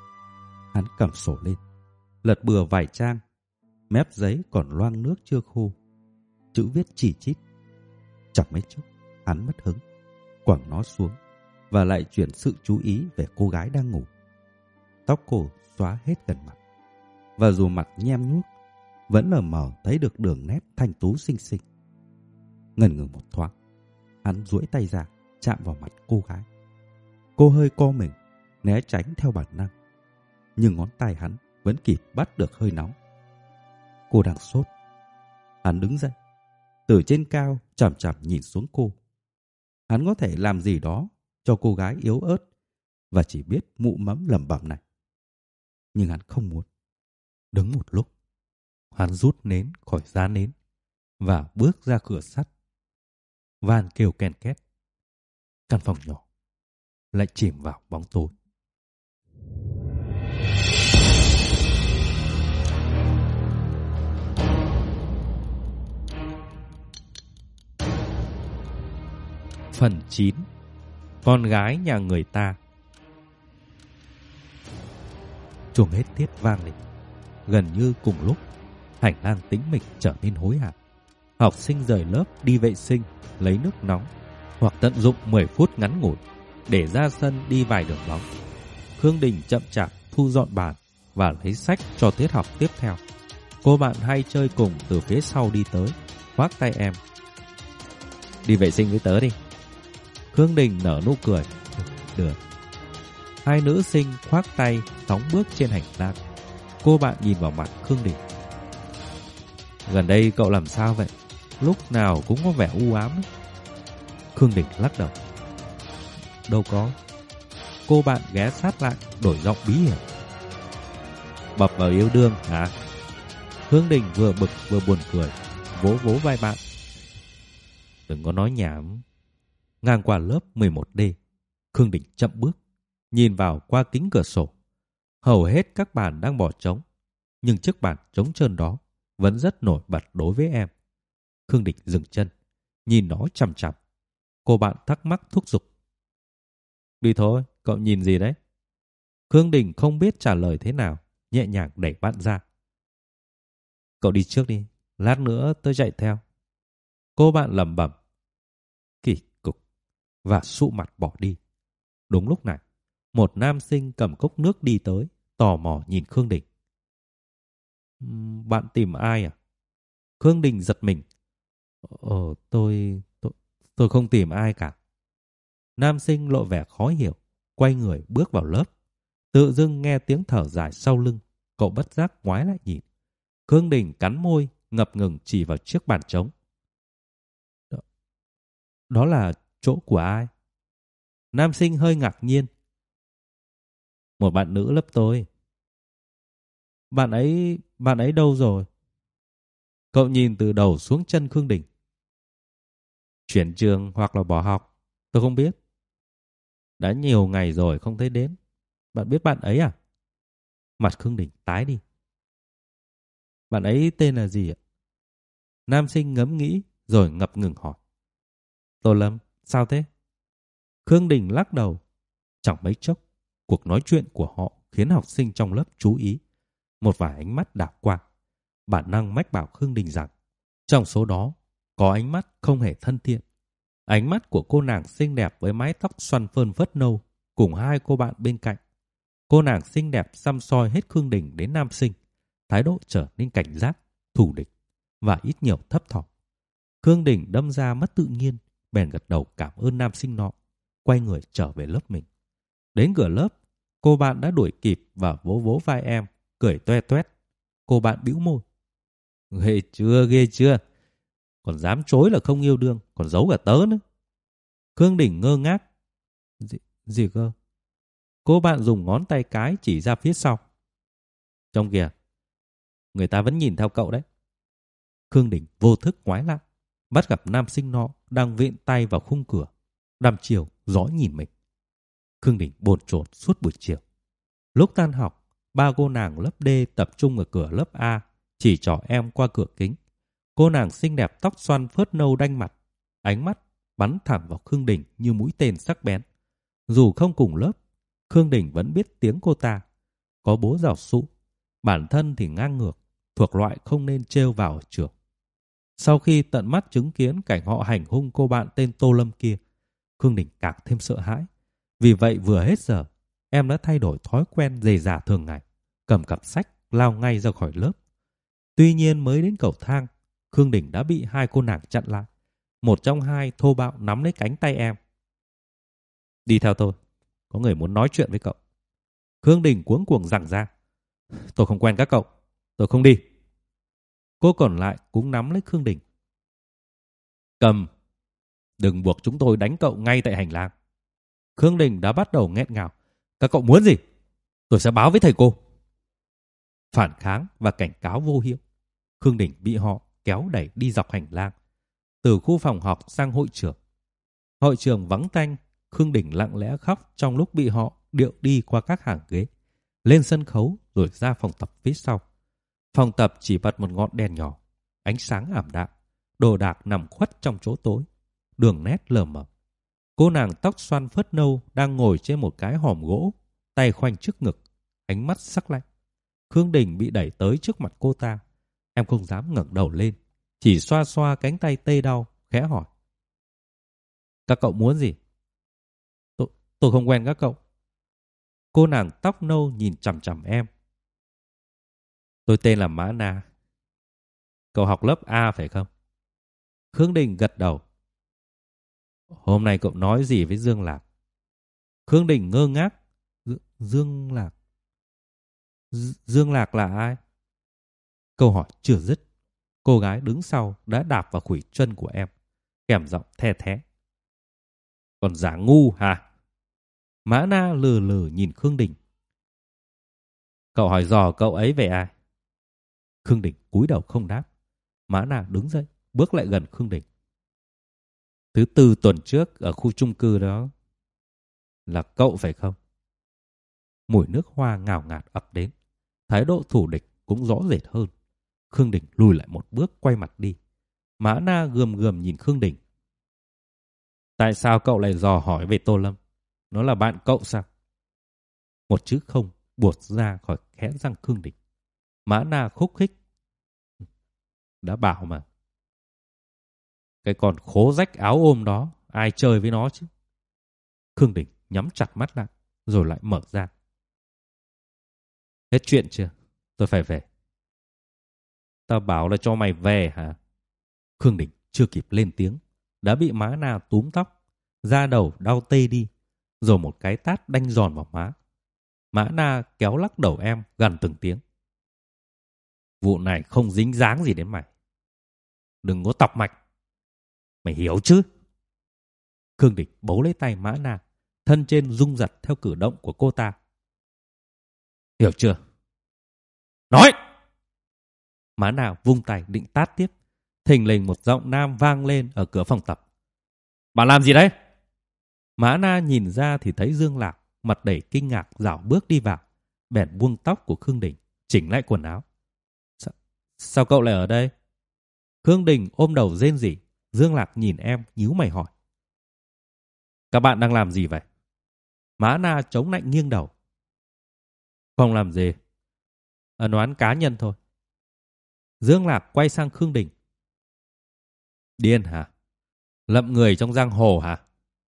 Hắn cầm sổ lên, lật bừa vài trang. Mép giấy còn loang nước chưa khô, chữ viết chỉ chít. Chẳng mấy chốc hắn mất hứng, quẳng nó xuống và lại chuyển sự chú ý về cô gái đang ngủ. Tóc cô xóa hết gần mặt, và dù mặt nhem nhuốc, vẫn lờ mờ thấy được đường nét thanh tú xinh xinh. Ngần ngừ một thoáng, hắn duỗi tay ra chạm vào mặt cô gái. Cô hơi co mình, né tránh theo bản năng, nhưng ngón tay hắn vẫn kịp bắt được hơi nóng. Cô đang sốt. Hắn đứng dậy, từ trên cao chằm chằm nhìn xuống cô. Hắn có thể làm gì đó cho cô gái yếu ớt và chỉ biết mụ mẫm lẩm bẩm này. Nhưng hắn không muốn. Đứng một lúc, hắn rút nến khỏi giá nến và bước ra cửa sắt. Van kêu ken két. Căn phòng nhỏ lại chìm vào bóng tối. Phần chín. Con gái nhà người ta. Chuông hết tiết vang lên. Gần như cùng lúc, hành lang tĩnh mịch trở nên hối hả. Học sinh rời lớp đi vệ sinh, lấy nước nóng, hoặc tận dụng mười phút ngắn ngủi để ra sân đi vài đường bóng. Khương Đình chậm chạp thu dọn bàn và lấy sách cho tiết học tiếp theo. Cô bạn hay chơi cùng từ phía sau đi tới, khoác tay em. Đi vệ sinh với tớ đi. Khương Đình nở nụ cười. Được. Hai nữ sinh khoác tay phóng bước trên hành lang. Cô bạn nhìn vào mặt Khương Đình. Gần đây cậu làm sao vậy? Lúc nào cũng có vẻ u ám ấy. Khương Đình lắc đầu. Đâu có. Cô bạn ghé sát lại, đổi giọng bí hiểm. Bập vào yêu đương hả? Khương Đình vừa bực vừa buồn cười, vỗ vỗ vai bạn. Đừng có nói nhảm. Ngang qua lớp mười một D, Khương Đình chậm bước, nhìn vào qua kính cửa sổ. Hầu hết các bàn đang bỏ trống, nhưng chiếc bàn trống trơn đó vẫn rất nổi bật đối với em. Khương Đình dừng chân, nhìn nó chằm chằm. Cô bạn thắc mắc thúc giục. Đi thôi, cậu nhìn gì đấy? Khương Đình không biết trả lời thế nào, nhẹ nhàng đẩy bạn ra. Cậu đi trước đi, lát nữa tôi chạy theo. Cô bạn lẩm bẩm. Kỳ cục. Và sụ mặt bỏ đi. Đúng lúc này, một nam sinh cầm cốc nước đi tới, tò mò nhìn Khương Đình. Bạn tìm ai à? Khương Đình giật mình. Ờ, tôi, tôi, tôi không tìm ai cả. Nam sinh lộ vẻ khó hiểu, quay người bước vào lớp. Tự dưng nghe tiếng thở dài sau lưng, cậu bất giác ngoái lại nhìn. Khương Đình cắn môi, ngập ngừng chỉ vào chiếc bàn trống. Đó, đó là chỗ của ai? Nam sinh hơi ngạc nhiên. Một bạn nữ lớp tôi. Bạn ấy, bạn ấy đâu rồi? Cậu nhìn từ đầu xuống chân Khương Đình. Chuyển trường hoặc là bỏ học, tôi không biết. Đã nhiều ngày rồi không thấy đến. Bạn biết bạn ấy à? Mặt Khương Đình tái đi. Bạn ấy tên là gì ạ? Nam sinh ngẫm nghĩ rồi ngập ngừng hỏi. Tô Lâm, sao thế? Khương Đình lắc đầu. Chẳng mấy chốc, cuộc nói chuyện của họ khiến học sinh trong lớp chú ý. Một vài ánh mắt đảo qua. Bản năng mách bảo Khương Đình rằng trong số đó có ánh mắt không hề thân thiện. Ánh mắt của cô nàng xinh đẹp với mái tóc xoăn phơn phớt nâu cùng hai cô bạn bên cạnh. Cô nàng xinh đẹp xăm soi hết Khương Đình đến nam sinh. Thái độ trở nên cảnh giác, thù địch và ít nhiều thấp thỏm. Khương Đình đâm ra mất tự nhiên, bèn gật đầu cảm ơn nam sinh nọ, quay người trở về lớp mình. Đến cửa lớp, cô bạn đã đuổi kịp và vỗ vỗ vai em, cười toe toét. Cô bạn bĩu môi. Ghê chưa, ghê chưa? Còn dám chối là không yêu đương, còn giấu cả tớ nữa. Khương Đình ngơ ngác. Gì, gì cơ? Cô bạn dùng ngón tay cái chỉ ra phía sau. Trong kìa, người ta vẫn nhìn theo cậu đấy. Khương Đình vô thức ngoái lại, bắt gặp nam sinh nọ đang viện tay vào khung cửa, đăm chiều dõi nhìn mình. Khương Đình bồn chồn suốt buổi chiều. Lúc tan học, ba cô nàng lớp D tập trung ở cửa lớp A, chỉ trỏ em qua cửa kính. Cô nàng xinh đẹp tóc xoăn phớt nâu đanh mặt, ánh mắt bắn thẳng vào Khương Đình như mũi tên sắc bén. Dù không cùng lớp, Khương Đình vẫn biết tiếng cô ta. Có bố giáo sụ, bản thân thì ngang ngược, thuộc loại không nên trêu vào ở trường. Sau khi tận mắt chứng kiến cảnh họ hành hung cô bạn tên Tô Lâm kia, Khương Đình càng thêm sợ hãi. Vì vậy vừa hết giờ, em đã thay đổi thói quen dề dả thường ngày, cầm cặp sách lao ngay ra khỏi lớp. Tuy nhiên mới đến cầu thang, Khương Đình đã bị hai cô nàng chặn lại. Một trong hai thô bạo nắm lấy cánh tay em. Đi theo tôi, có người muốn nói chuyện với cậu. Khương Đình cuống cuồng giằng ra. Tôi không quen các cậu, tôi không đi. Cô còn lại cũng nắm lấy Khương Đình. Cầm, đừng buộc chúng tôi đánh cậu ngay tại hành lang. Khương Đình đã bắt đầu nghẹn ngào. Các cậu muốn gì? Tôi sẽ báo với thầy cô. Phản kháng và cảnh cáo vô hiệu, Khương Đình bị họ kéo đẩy đi dọc hành lang, từ khu phòng học sang hội trường. Hội trường vắng tanh, Khương Đình lặng lẽ khóc trong lúc bị họ điệu đi qua các hàng ghế, lên sân khấu rồi ra phòng tập phía sau. Phòng tập chỉ bật một ngọn đèn nhỏ, ánh sáng ảm đạm, đồ đạc nằm khuất trong chỗ tối, đường nét lờ mờ. Cô nàng tóc xoăn phớt nâu đang ngồi trên một cái hòm gỗ, tay khoanh trước ngực, ánh mắt sắc lạnh. Khương Đình bị đẩy tới trước mặt cô ta. Em không dám ngẩng đầu lên, chỉ xoa xoa cánh tay tê đau, khẽ hỏi. Các cậu muốn gì? Tôi, tôi không quen các cậu. Cô nàng tóc nâu nhìn chằm chằm em. Tôi tên là Mã Na. Cậu học lớp A phải không? Khương Đình gật đầu. Hôm nay cậu nói gì với Dương Lạc? Khương Đình ngơ ngác. D- Dương Lạc? D- Dương Lạc là ai? Câu hỏi chưa dứt, cô gái đứng sau đã đạp vào khuỷu chân của em, kèm giọng the thé. Còn giả ngu hả? Mã Na lừ lừ nhìn Khương Đình. Cậu hỏi dò cậu ấy về ai? Khương Đình cúi đầu không đáp. Mã Na đứng dậy, bước lại gần Khương Đình. Thứ tư tuần trước ở khu chung cư đó. Là cậu phải không? Mùi nước hoa ngào ngạt ập đến. Thái độ thù địch cũng rõ rệt hơn. Khương Đình lùi lại một bước, quay mặt đi. Mã Na gườm gườm nhìn Khương Đình. Tại sao cậu lại dò hỏi về Tô Lâm? Nó là bạn cậu sao? Một chữ không buột ra khỏi khẽ răng Khương Đình. Mã Na khúc khích. Đã bảo mà. Cái con khố rách áo ôm đó, ai chơi với nó chứ? Khương Đình nhắm chặt mắt lại, rồi lại mở ra. Hết chuyện chưa? Tôi phải về. Tao bảo là cho mày về hả? Khương Đình chưa kịp lên tiếng, đã bị má Na túm tóc, da đầu đau tê đi, rồi một cái tát đanh giòn vào má. Má Na kéo lắc đầu em, gằn từng tiếng. Vụ này không dính dáng gì đến mày. Đừng có tọc mạch. Mày hiểu chứ? Khương Đình bấu lấy tay Mã Na, thân trên rung giật theo cử động của cô ta. Hiểu chưa? Nói! Mã Na vung tay định tát tiếp. Thình lình một giọng nam vang lên ở cửa phòng tập. Bạn làm gì đấy? Mã Na nhìn ra thì thấy Dương Lạc mặt đầy kinh ngạc dạo bước đi vào, bèn buông tóc của Khương Đình, chỉnh lại quần áo. Sao, sao cậu lại ở đây? Khương Đình ôm đầu rên rỉ. Dương Lạc nhìn em nhíu mày hỏi. Các bạn đang làm gì vậy? Mã Na chống nạnh nghiêng đầu. Không làm gì. Ân oán cá nhân thôi. Dương Lạc quay sang Khương Đình. Điên hả? Lậm người trong giang hồ hả?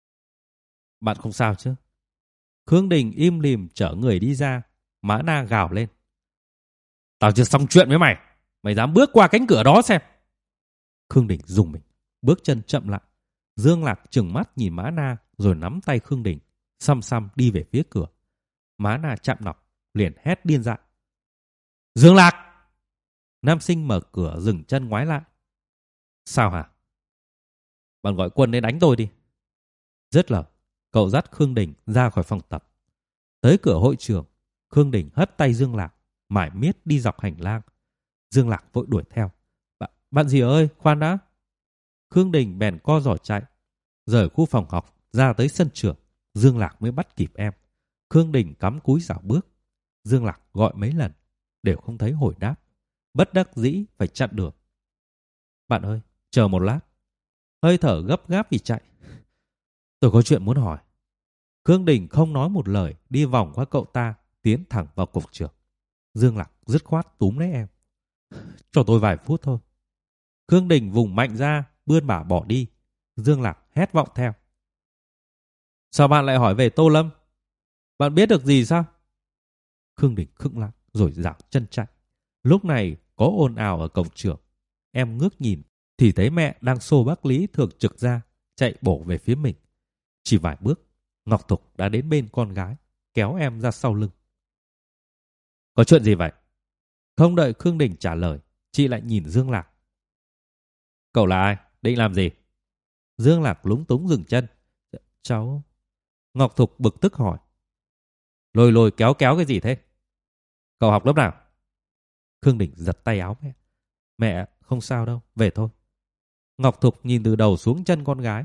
Bạn không sao chứ? Khương Đình im lìm chở người đi ra. Mã Na gào lên. Tao chưa xong chuyện với mày. Mày dám bước qua cánh cửa đó xem. Khương Đình rùng mình, bước chân chậm lại. Dương Lạc trừng mắt nhìn Mã Na rồi nắm tay Khương Đình, xăm xăm đi về phía cửa. Mã Na chạm nọc, liền hét điên dại. Dương Lạc! Nam sinh mở cửa dừng chân ngoái lại. Sao hả? Bạn gọi quân đến đánh tôi đi. Dứt lời, cậu dắt Khương Đình ra khỏi phòng tập. Tới cửa hội trường, Khương Đình hất tay Dương Lạc, mải miết đi dọc hành lang. Dương Lạc vội đuổi theo. Bạn, bạn gì ơi, khoan đã. Khương Đình bèn co giỏ chạy. Rời khu phòng học, ra tới sân trường, Dương Lạc mới bắt kịp em. Khương Đình cắm cúi dạo bước. Dương Lạc gọi mấy lần, đều không thấy hồi đáp. Bất đắc dĩ phải chặn đường. Bạn ơi, chờ một lát. Hơi thở gấp gáp vì chạy. Tôi có chuyện muốn hỏi. Khương Đình không nói một lời, đi vòng qua cậu ta, tiến thẳng vào cổng trường. Dương Lạc dứt khoát túm lấy em. Cho tôi vài phút thôi. Khương Đình vùng mạnh ra, bươn bả bỏ đi. Dương Lạc hét vọng theo. Sao bạn lại hỏi về Tô Lâm? Bạn biết được gì sao? Khương Đình khựng lại rồi dạo chân chạy. Lúc này có ồn ào ở cổng trường. Em ngước nhìn thì thấy mẹ đang xô bác Lý thường trực ra, chạy bổ về phía mình. Chỉ vài bước, Ngọc Thục đã đến bên con gái, kéo em ra sau lưng. Có chuyện gì vậy? Không đợi Khương Đình trả lời, chị lại nhìn Dương Lạc. Cậu là ai? Định làm gì? Dương Lạc lúng túng dừng chân. Cháu... Ngọc Thục bực tức hỏi. Lôi lôi kéo kéo cái gì thế? Cậu học lớp nào? Khương Đình giật tay áo mẹ. Mẹ, không sao đâu, về thôi. Ngọc Thục nhìn từ đầu xuống chân con gái.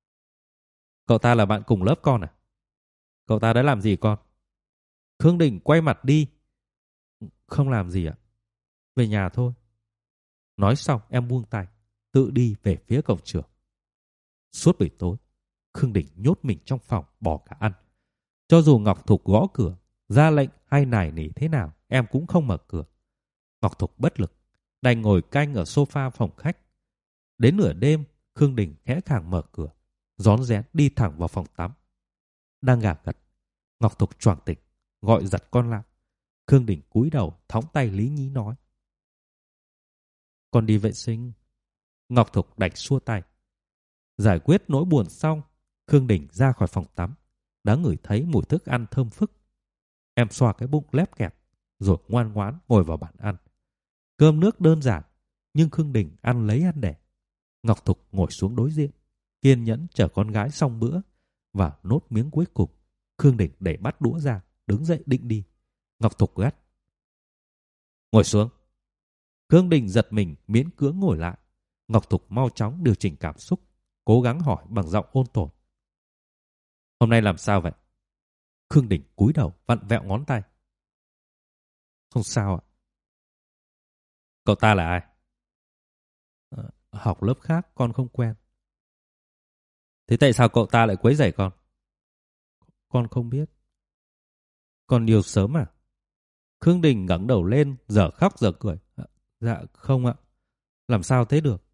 Cậu ta là bạn cùng lớp con à? Cậu ta đã làm gì con? Khương Đình quay mặt đi. Không làm gì ạ. Về nhà thôi. Nói xong em buông tay, tự đi về phía cổng trường. Suốt buổi tối, Khương Đình nhốt mình trong phòng bỏ cả ăn. Cho dù Ngọc Thục gõ cửa, ra lệnh hay nài nỉ thế nào, em cũng không mở cửa. Ngọc Thục bất lực, đành ngồi canh ở sofa phòng khách. Đến nửa đêm, Khương Đình khẽ khàng mở cửa, rón rén đi thẳng vào phòng tắm. Đang gà gật, Ngọc Thục choàng tỉnh, gọi giật con lại. Khương Đình cúi đầu thõng tay lý nhí nói. Con đi vệ sinh. Ngọc Thục đành xua tay. Giải quyết nỗi buồn xong, Khương Đình ra khỏi phòng tắm, đã ngửi thấy mùi thức ăn thơm phức. Em xoa cái bụng lép kẹt, rồi ngoan ngoãn ngồi vào bàn ăn. Cơm nước đơn giản, nhưng Khương Đình ăn lấy ăn để. Ngọc Thục ngồi xuống đối diện, kiên nhẫn chờ con gái xong bữa, và nốt miếng cuối cùng. Khương Đình đẩy bát đũa ra, đứng dậy định đi. Ngọc Thục gắt. Ngồi xuống. Khương Đình giật mình miễn cưỡng ngồi lại. Ngọc Thục mau chóng điều chỉnh cảm xúc, cố gắng hỏi bằng giọng ôn tồn. Hôm nay làm sao vậy? Khương Đình cúi đầu vặn vẹo ngón tay. Không sao ạ. Cậu ta là ai? À, học lớp khác con không quen. Thế tại sao cậu ta lại quấy rầy con? Con không biết. Con yêu sớm à? Khương Đình ngẩng đầu lên, giờ khóc giờ cười. À, dạ không ạ. Làm sao thế được?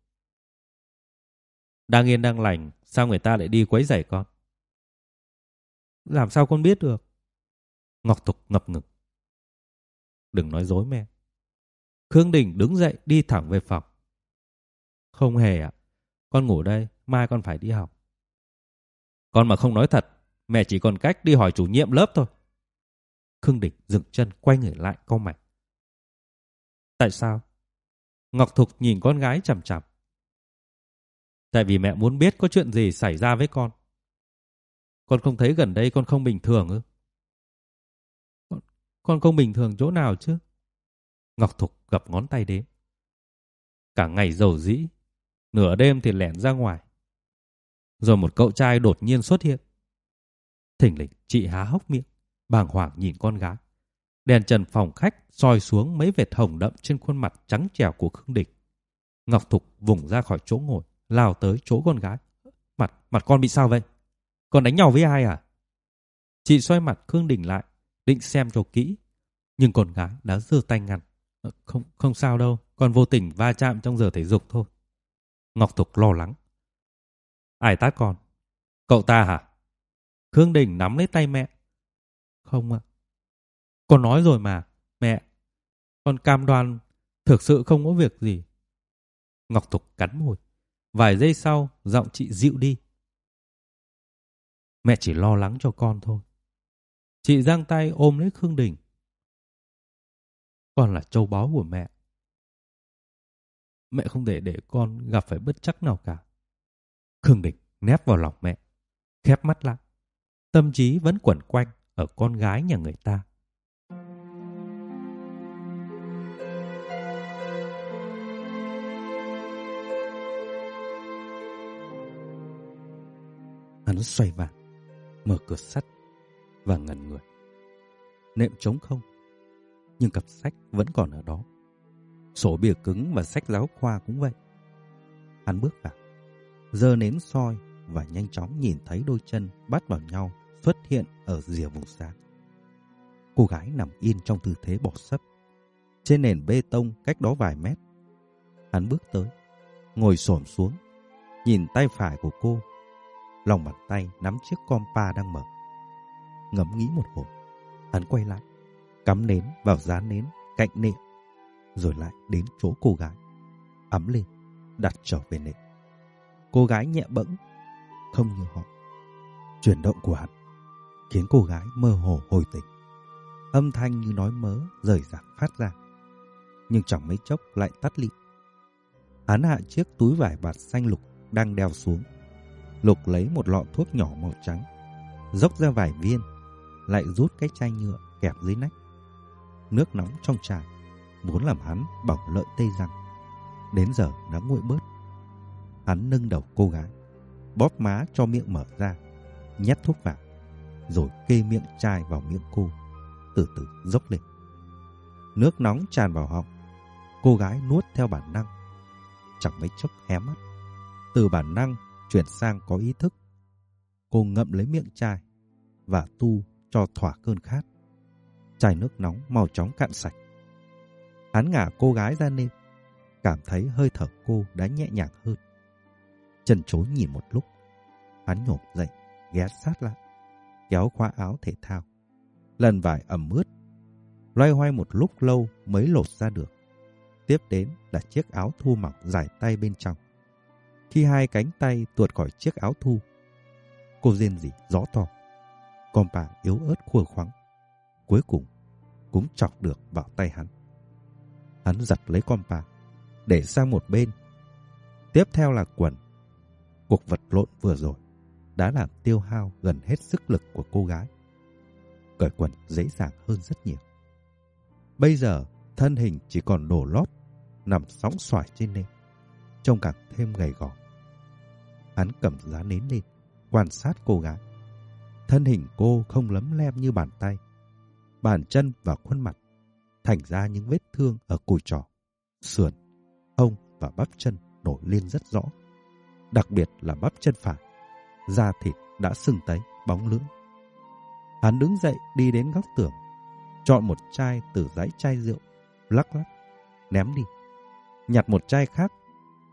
Đang yên đang lành, sao người ta lại đi quấy rầy con? Làm sao con biết được? Ngọc Thục ngập ngừng. Đừng nói dối mẹ. Khương Đình đứng dậy đi thẳng về phòng. Không hề ạ. Con ngủ đây, mai con phải đi học. Con mà không nói thật, mẹ chỉ còn cách đi hỏi chủ nhiệm lớp thôi. Khương Đình dừng chân quay người lại cau mày. Tại sao? Ngọc Thục nhìn con gái chằm chằm. Tại vì mẹ muốn biết có chuyện gì xảy ra với con. Con không thấy gần đây con không bình thường ư? Con, con không bình thường chỗ nào chứ? Ngọc Thục gập ngón tay đếm. Cả ngày dầu dĩ, nửa đêm thì lẻn ra ngoài. Rồi một cậu trai đột nhiên xuất hiện. Thình lình chị há hốc miệng, bàng hoàng nhìn con gái. Đèn trần phòng khách soi xuống mấy vệt hồng đậm trên khuôn mặt trắng trẻo của Khương Đình. Ngọc Thục vùng ra khỏi chỗ ngồi, lao tới chỗ con gái. Mặt, mặt con bị sao vậy? Con đánh nhau với ai à? Chị xoay mặt Khương Đình lại, định xem cho kỹ. Nhưng con gái đã giơ tay ngăn. Không, không sao đâu, con vô tình va chạm trong giờ thể dục thôi. Ngọc Thục lo lắng. Ai tát con? Cậu ta hả? Khương Đình nắm lấy tay mẹ. Không ạ. Con nói rồi mà, mẹ. Con cam đoan thực sự không có việc gì. Ngọc Thục cắn môi. Vài giây sau, giọng chị dịu đi. Mẹ chỉ lo lắng cho con thôi. Chị giang tay ôm lấy Khương Đình. Con là châu báu của mẹ. Mẹ không thể để con gặp phải bất trắc nào cả. Khương Đình nép vào lòng mẹ, khép mắt lại. Tâm trí vẫn quẩn quanh ở con gái nhà người ta. Hắn xoay vào, mở cửa sắt và ngẩn người. Nệm trống không, nhưng cặp sách vẫn còn ở đó. Sổ bìa cứng và sách giáo khoa cũng vậy. Hắn bước vào, giơ nến soi và nhanh chóng nhìn thấy đôi chân bắt vào nhau xuất hiện ở rìa vùng sáng. Cô gái nằm yên trong tư thế bò sấp trên nền bê tông cách đó vài mét. Hắn bước tới, ngồi xổm xuống, nhìn tay phải của cô. Lòng bàn tay nắm chiếc compa đang mở. Ngẫm nghĩ một hồi, hắn quay lại, cắm nến vào giá nến cạnh nệm, rồi lại đến chỗ cô gái, ấm lên, đặt trở về nệm. Cô gái nhẹ bẫng, không như họ. Chuyển động của hắn khiến cô gái mơ hồ hồi tỉnh. Âm thanh như nói mớ rời rạc phát ra, nhưng chẳng mấy chốc lại tắt lịm. Hắn hạ chiếc túi vải bạt xanh lục đang đeo xuống. Lục lấy một lọ thuốc nhỏ màu trắng, dốc ra vài viên, lại rút cái chai nhựa kẹp dưới nách. Nước nóng trong chai muốn làm hắn bỏng lợi tê răng. Đến giờ đã nguội bớt. Hắn nâng đầu cô gái, bóp má cho miệng mở ra, nhét thuốc vào, rồi kê miệng chai vào miệng cô, từ từ dốc lên. Nước nóng tràn vào họng. Cô gái nuốt theo bản năng. Chẳng mấy chốc hé mắt, từ bản năng chuyển sang có ý thức. Cô ngậm lấy miệng chai và tu cho thỏa cơn khát. Chai nước nóng mau chóng cạn sạch. Hắn ngả cô gái ra nệm, cảm thấy hơi thở cô đã nhẹ nhàng hơn. Chần chối nhìn một lúc, hắn nhổm dậy, ghé sát lại, kéo khóa áo thể thao. Lần vải ẩm ướt, loay hoay một lúc lâu mới lột ra được. Tiếp đến là chiếc áo thu mỏng dài tay bên trong. Khi hai cánh tay tuột khỏi chiếc áo thu, cô rên rỉ rõ to. Compa yếu ớt khua khoắng, cuối cùng cũng chọc được vào tay hắn. Hắn giật lấy compa, để sang một bên. Tiếp theo là quần. Cuộc vật lộn vừa rồi đã làm tiêu hao gần hết sức lực của cô gái. Cởi quần dễ dàng hơn rất nhiều. Bây giờ thân hình chỉ còn đồ lót, nằm sóng xoài trên nệm, trông càng thêm gầy gò. Hắn cầm giá nến lên, quan sát cô gái. Thân hình cô không lấm lem như bàn tay. Bàn chân và khuôn mặt thành ra những vết thương ở cùi trỏ, sườn, hông và bắp chân nổi lên rất rõ. Đặc biệt là bắp chân phải, da thịt đã sưng tấy, bóng lưỡng. Hắn đứng dậy đi đến góc tường, chọn một chai từ dãy chai rượu, lắc lắc, ném đi. Nhặt một chai khác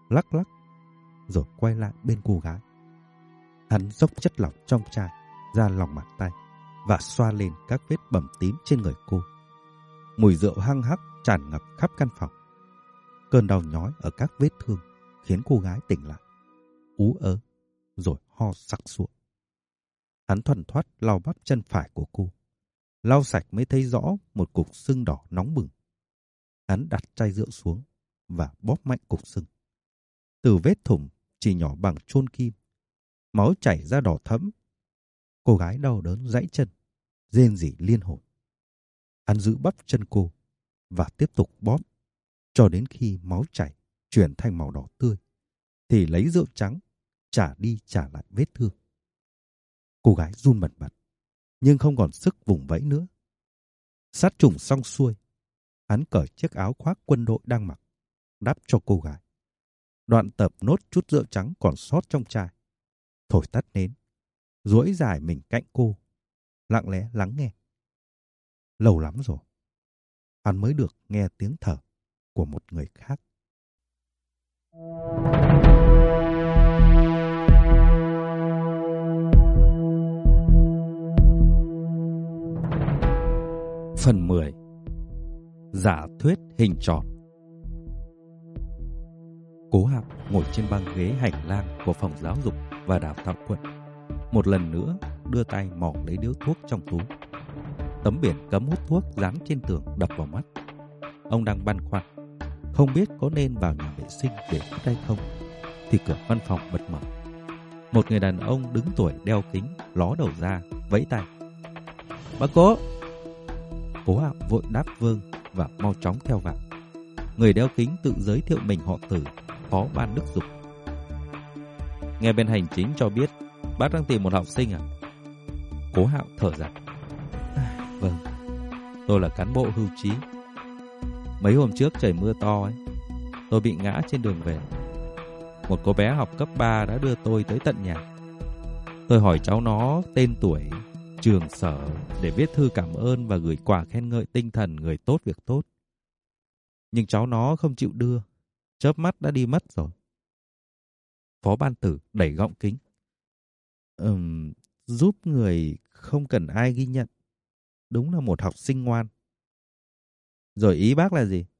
lắc lắc, rồi quay lại bên cô gái. Hắn dốc chất lỏng trong chai ra lòng bàn tay và xoa lên các vết bầm tím trên người cô. Mùi rượu hăng hắc tràn ngập khắp căn phòng. Cơn đau nhói ở các vết thương khiến cô gái tỉnh lại, ú ớ, rồi ho sặc sụa. Hắn thuần thoắt lau bắp chân phải của cô. Lau sạch mới thấy rõ một cục sưng đỏ nóng bừng. Hắn đặt chai rượu xuống và bóp mạnh cục sưng. Từ vết thủng chỉ nhỏ bằng chôn kim, máu chảy ra đỏ thẫm. Cô gái đau đớn giãy chân, rên rỉ liên hồi. Hắn giữ bắp chân cô và tiếp tục bóp cho đến khi máu chảy chuyển thành màu đỏ tươi, thì lấy rượu trắng trả đi trả lại vết thương. Cô gái run bần bật, nhưng không còn sức vùng vẫy nữa. Sát trùng xong xuôi, hắn cởi chiếc áo khoác quân đội đang mặc, đắp cho cô gái. Đoạn tập nốt chút rượu trắng còn sót trong chai, thổi tắt nến, duỗi dài mình cạnh cô, lặng lẽ lắng nghe. Lâu lắm rồi, hắn mới được nghe tiếng thở của một người khác. Phần mười. Giả thuyết hình tròn. Cố Hạo ngồi trên băng ghế hành lang của phòng giáo dục và đào tạo quận. Một lần nữa đưa tay mò lấy điếu thuốc trong túi. Tấm biển cấm hút thuốc dán trên tường đập vào mắt. Ông đang băn khoăn, không biết có nên vào nhà vệ sinh để hút hay không, thì cửa văn phòng bật mở. Một người đàn ông đứng tuổi đeo kính ló đầu ra, vẫy tay. Bác Cố! Cố Hạo vội đáp vâng và mau chóng theo vào. Người đeo kính tự giới thiệu mình họ Tử, Phó Ban Đức Dục. Nghe bên hành chính cho biết bác đang tìm một học sinh à? Cố Hạo thở dài. À, vâng, tôi là cán bộ hưu trí. Mấy hôm trước trời mưa to ấy, tôi bị ngã trên đường về. Một cô bé học cấp ba đã đưa tôi tới tận nhà. Tôi hỏi cháu nó tên tuổi, trường sở để viết thư cảm ơn và gửi quà khen ngợi tinh thần người tốt việc tốt. Nhưng cháu nó không chịu đưa, chớp mắt đã đi mất rồi. Phó Ban Tử đẩy gọng kính. Ừm, giúp người không cần ai ghi nhận. Đúng là một học sinh ngoan. Rồi ý bác là gì?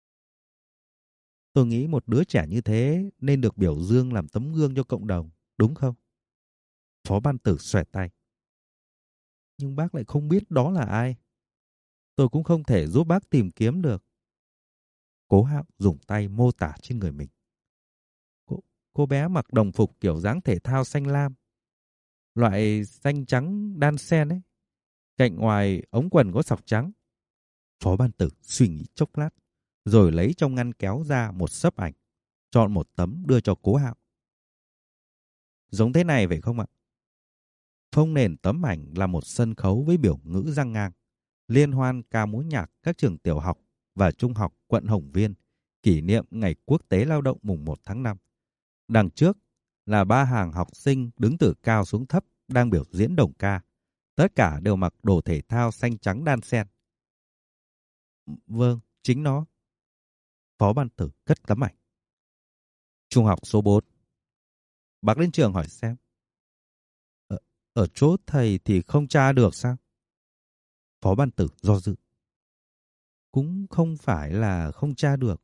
Tôi nghĩ một đứa trẻ như thế nên được biểu dương làm tấm gương cho cộng đồng, đúng không? Phó Ban Tử xòe tay. Nhưng bác lại không biết đó là ai. Tôi cũng không thể giúp bác tìm kiếm được. Cố Hạo dùng tay mô tả trên người mình. Cô, cô bé mặc đồng phục kiểu dáng thể thao xanh lam. Loại xanh trắng đan xen ấy. Cạnh ngoài ống quần có sọc trắng. Phó Ban Tử suy nghĩ chốc lát, rồi lấy trong ngăn kéo ra một xấp ảnh, chọn một tấm đưa cho Cố Hạo. Giống thế này phải không ạ? Phông nền tấm ảnh là một sân khấu với biểu ngữ răng ngang, liên hoan ca múa nhạc các trường tiểu học và trung học quận Hồng Viên kỷ niệm Ngày Quốc tế Lao động mùng một tháng năm. Đằng trước là ba hàng học sinh đứng từ cao xuống thấp đang biểu diễn đồng ca. Tất cả đều mặc đồ thể thao xanh trắng đan xen. Vâng, chính nó. Phó Ban Tử cất tấm ảnh. Trung học số bốn. Bác đến trường hỏi xem. Ở, ở chỗ thầy thì không tra được sao? Phó Ban Tử do dự. Cũng không phải là không tra được.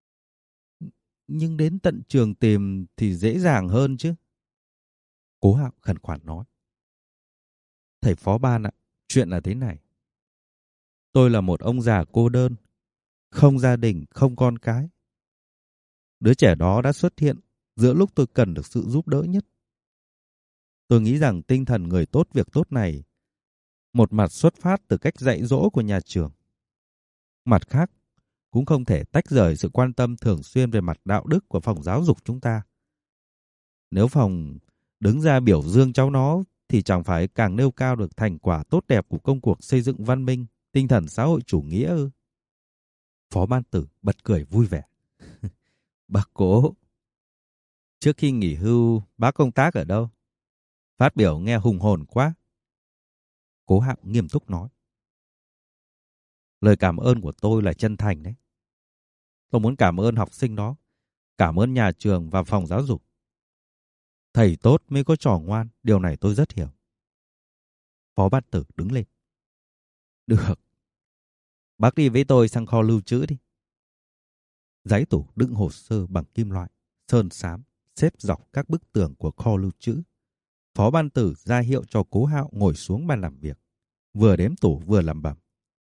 Nhưng đến tận trường tìm thì dễ dàng hơn chứ. Cố Hạo khẩn khoản nói. Thầy Phó Ban ạ, chuyện là thế này. Tôi là một ông già cô đơn, không gia đình, không con cái. Đứa trẻ đó đã xuất hiện giữa lúc tôi cần được sự giúp đỡ nhất. Tôi nghĩ rằng tinh thần người tốt việc tốt này, một mặt xuất phát từ cách dạy dỗ của nhà trường. Mặt khác, cũng không thể tách rời sự quan tâm thường xuyên về mặt đạo đức của phòng giáo dục chúng ta. Nếu phòng đứng ra biểu dương cháu nó, thì chẳng phải càng nêu cao được thành quả tốt đẹp của công cuộc xây dựng văn minh, tinh thần xã hội chủ nghĩa ư? Phó Ban Tử bật cười vui vẻ. Bác Cố, trước khi nghỉ hưu, bác công tác ở đâu? Phát biểu nghe hùng hồn quá. Cố Hạo nghiêm túc nói. Lời cảm ơn của tôi là chân thành đấy. Tôi muốn cảm ơn học sinh đó Cảm ơn nhà trường và phòng giáo dục. Thầy tốt mới có trò ngoan, điều này tôi rất hiểu. Phó ban tử đứng lên. Được, bác đi với tôi sang kho lưu trữ đi. Giấy tủ đựng hồ sơ bằng kim loại, sơn xám, xếp dọc các bức tường của kho lưu trữ. Phó ban tử ra hiệu cho Cố Hạo ngồi xuống bàn làm việc, vừa đếm tủ vừa lẩm bẩm.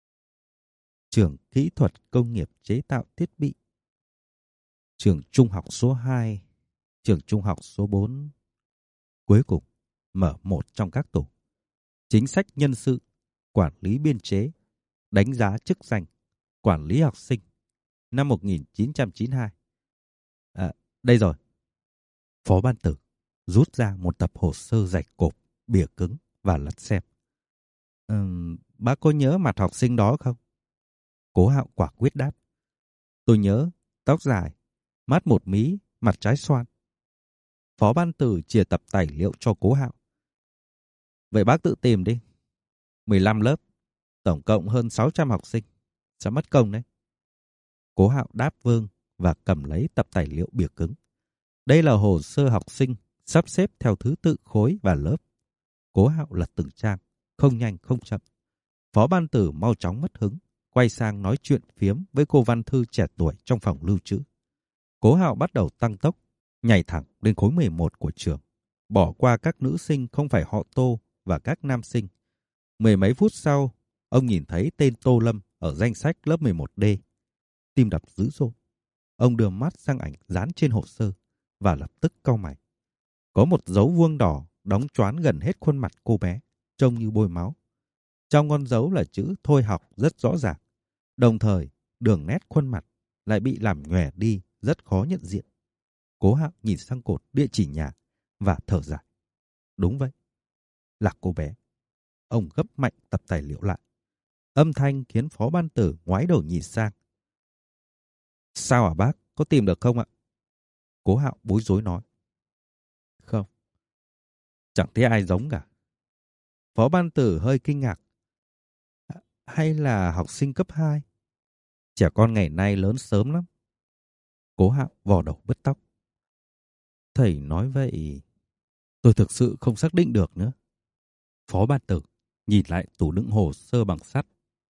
Trường kỹ thuật công nghiệp chế tạo thiết bị. Trường trung học số hai, trường trung học số bốn. Cuối cùng, mở một trong các tủ. Chính sách nhân sự, quản lý biên chế, đánh giá chức danh, quản lý học sinh, năm một nghìn chín trăm chín mươi hai. À, đây rồi. Phó ban tử rút ra một tập hồ sơ dày cộp, bìa cứng và lật xem. Ừm, bác có nhớ mặt học sinh đó không? Cố Hạo quả quyết đáp. Tôi nhớ, tóc dài, mắt một mí, mặt trái xoan. Phó ban tử chia tập tài liệu cho Cố Hạo. Vậy bác tự tìm đi. mười lăm lớp, tổng cộng hơn sáu trăm học sinh. Sẽ mất công đấy. Cố Hạo đáp vâng và cầm lấy tập tài liệu bìa cứng. Đây là hồ sơ học sinh sắp xếp theo thứ tự khối và lớp. Cố Hạo lật từng trang, không nhanh không chậm. Phó ban tử mau chóng mất hứng, quay sang nói chuyện phiếm với cô văn thư trẻ tuổi trong phòng lưu trữ. Cố Hạo bắt đầu tăng tốc, nhảy thẳng lên khối mười một của trường, bỏ qua các nữ sinh không phải họ Tô và các nam sinh. Mười mấy phút sau, ông nhìn thấy tên Tô Lâm ở danh sách lớp mười một D. Tim đập dữ dội. Ông đưa mắt sang ảnh dán trên hồ sơ và lập tức cau mày. Có một dấu vuông đỏ đóng choán gần hết khuôn mặt cô bé, trông như bôi máu. Trong con dấu là chữ thôi học rất rõ ràng. Đồng thời, đường nét khuôn mặt lại bị làm nhòe đi, rất khó nhận diện. Cố Hạo nhìn sang cột địa chỉ nhà và thở dài. Đúng vậy, là cô bé. Ông gấp mạnh tập tài liệu lại. Âm thanh khiến phó ban tử ngoái đầu nhìn sang. Sao hả bác, có tìm được không ạ? Cố Hạo bối rối nói. Không, chẳng thấy ai giống cả. Phó ban tử hơi kinh ngạc. Hay là học sinh cấp hai? Trẻ con ngày nay lớn sớm lắm. Cố Hạo vò đầu bứt tóc. Thầy nói vậy, tôi thực sự không xác định được nữa. Phó ban tử nhìn lại tủ đựng hồ sơ bằng sắt.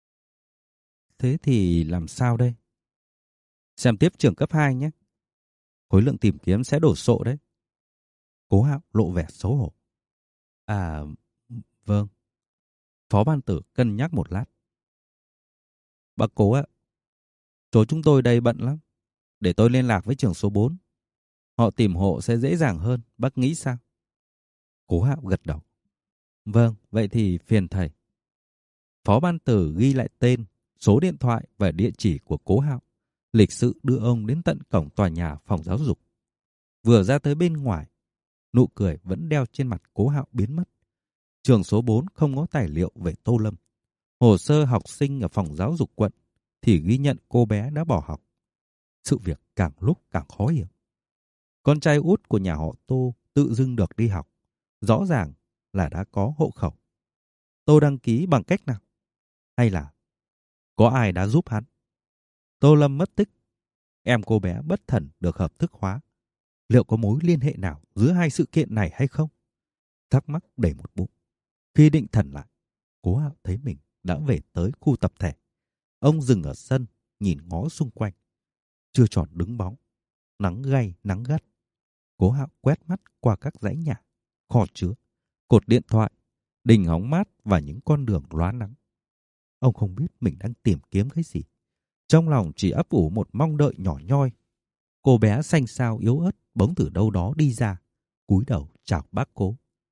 Thế thì làm sao đây? Xem tiếp trường cấp hai nhé. Khối lượng tìm kiếm sẽ đổ sộ đấy. Cố Hạo lộ vẻ xấu hổ. À, vâng. Phó ban tử cân nhắc một lát. Bác Cố ạ, chỗ chúng tôi đây bận lắm. Để tôi liên lạc với trường số bốn. Họ tìm hộ sẽ dễ dàng hơn, bác nghĩ sao? Cố Hạo gật đầu. Vâng, vậy thì phiền thầy. Phó ban tử ghi lại tên, số điện thoại và địa chỉ của Cố Hạo. Lịch sự đưa ông đến tận cổng tòa nhà phòng giáo dục. Vừa ra tới bên ngoài, nụ cười vẫn đeo trên mặt Cố Hạo biến mất. Trường số bốn không có tài liệu về Tô Lâm. Hồ sơ học sinh ở phòng giáo dục quận thì ghi nhận cô bé đã bỏ học. Sự việc càng lúc càng khó hiểu. Con trai út của nhà họ Tô tự dưng được đi học. Rõ ràng là đã có hộ khẩu. Tô đăng ký bằng cách nào? Hay là có ai đã giúp hắn? Tô Lâm mất tích. Em cô bé bất thần được hợp thức hóa. Liệu có mối liên hệ nào giữa hai sự kiện này hay không? Thắc mắc đầy một bụng. Khi định thần lại, Cố Hạo thấy mình đã về tới khu tập thể. Ông dừng ở sân, nhìn ngó xung quanh. Chưa tròn đứng bóng. Nắng gay, nắng gắt. Cố Hạo quét mắt qua các dãy nhà, kho chứa, cột điện thoại, đình hóng mát và những con đường lóa nắng. Ông không biết mình đang tìm kiếm cái gì. Trong lòng chỉ ấp ủ một mong đợi nhỏ nhoi. Cô bé xanh xao yếu ớt bỗng từ đâu đó đi ra, cúi đầu chào bác Cố.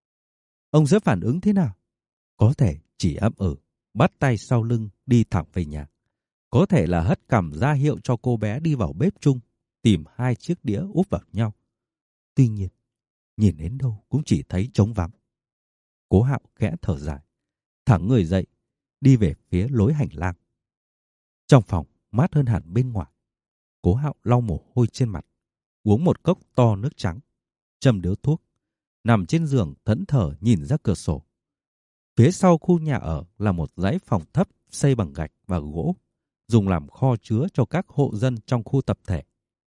Ông sẽ phản ứng thế nào? Có thể chỉ ậm ừ, bắt tay sau lưng đi thẳng về nhà. Có thể là hất cằm ra hiệu cho cô bé đi vào bếp chung, tìm hai chiếc đĩa úp vào nhau. Tuy nhiên, nhìn đến đâu cũng chỉ thấy trống vắng. Cố Hạo khẽ thở dài, thẳng người dậy, đi về phía lối hành lang. Trong phòng mát hơn hẳn bên ngoài. Cố Hạo lau mồ hôi trên mặt, uống một cốc to nước trắng, châm điếu thuốc, nằm trên giường thẫn thờ nhìn ra cửa sổ. Phía sau khu nhà ở là một dãy phòng thấp xây bằng gạch và gỗ, dùng làm kho chứa cho các hộ dân trong khu tập thể.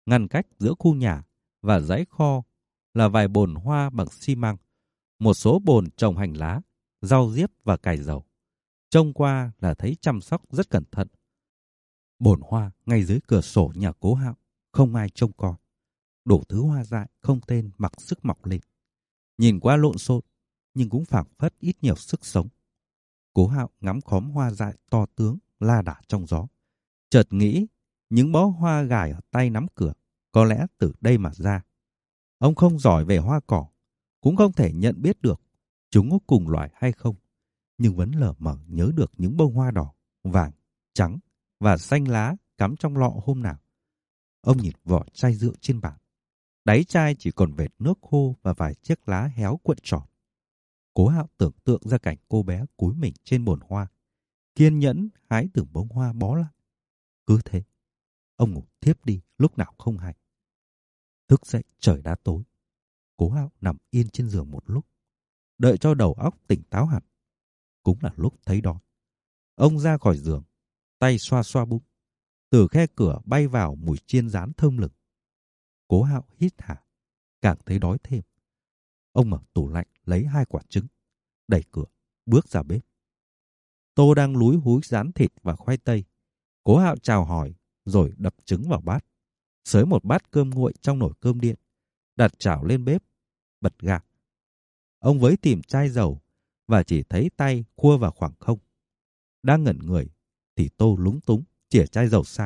Ngăn cách giữa khu nhà và dãy kho là vài bồn hoa bằng xi măng, một số bồn trồng hành lá, rau diếp và cải dầu. Trông qua là thấy chăm sóc rất cẩn thận. Bồn hoa ngay dưới cửa sổ nhà Cố Hạo, không ai trông coi. Đủ thứ hoa dại không tên mặc sức mọc lên. Nhìn qua lộn xộn, nhưng cũng phảng phất ít nhiều sức sống. Cố Hạo ngắm khóm hoa dại to tướng la đả trong gió. Chợt nghĩ những bó hoa gài ở tay nắm cửa có lẽ từ đây mà ra. Ông không giỏi về hoa cỏ, cũng không thể nhận biết được chúng có cùng loài hay không, nhưng vẫn lờ mờ nhớ được những bông hoa đỏ, vàng, trắng và xanh lá cắm trong lọ hôm nào. Ông nhìn vỏ chai rượu trên bàn. Đáy chai chỉ còn vệt nước khô và vài chiếc lá héo cuộn tròn. Cố Hạo tưởng tượng ra cảnh cô bé cúi mình trên bồn hoa, kiên nhẫn hái từng bông hoa bó lại. Cứ thế, ông ngủ thiếp đi lúc nào không hay. Thức dậy trời đã tối. Cố Hạo nằm yên trên giường một lúc, đợi cho đầu óc tỉnh táo hẳn. Cũng là lúc thấy đói. Ông ra khỏi giường, tay xoa xoa bụng. Từ khe cửa bay vào mùi chiên rán thơm lừng. Cố Hạo hít hà, càng thấy đói thêm. Ông mở tủ lạnh lấy hai quả trứng, đẩy cửa, bước ra bếp. Tô đang lúi húi rán thịt và khoai tây. Cố Hạo chào hỏi, rồi đập trứng vào bát. Xới một bát cơm nguội trong nồi cơm điện, đặt chảo lên bếp, bật ga. Ông với tìm chai dầu và chỉ thấy tay khua vào khoảng không. Đang ngẩn người thì Tô lúng túng chìa chai dầu sang.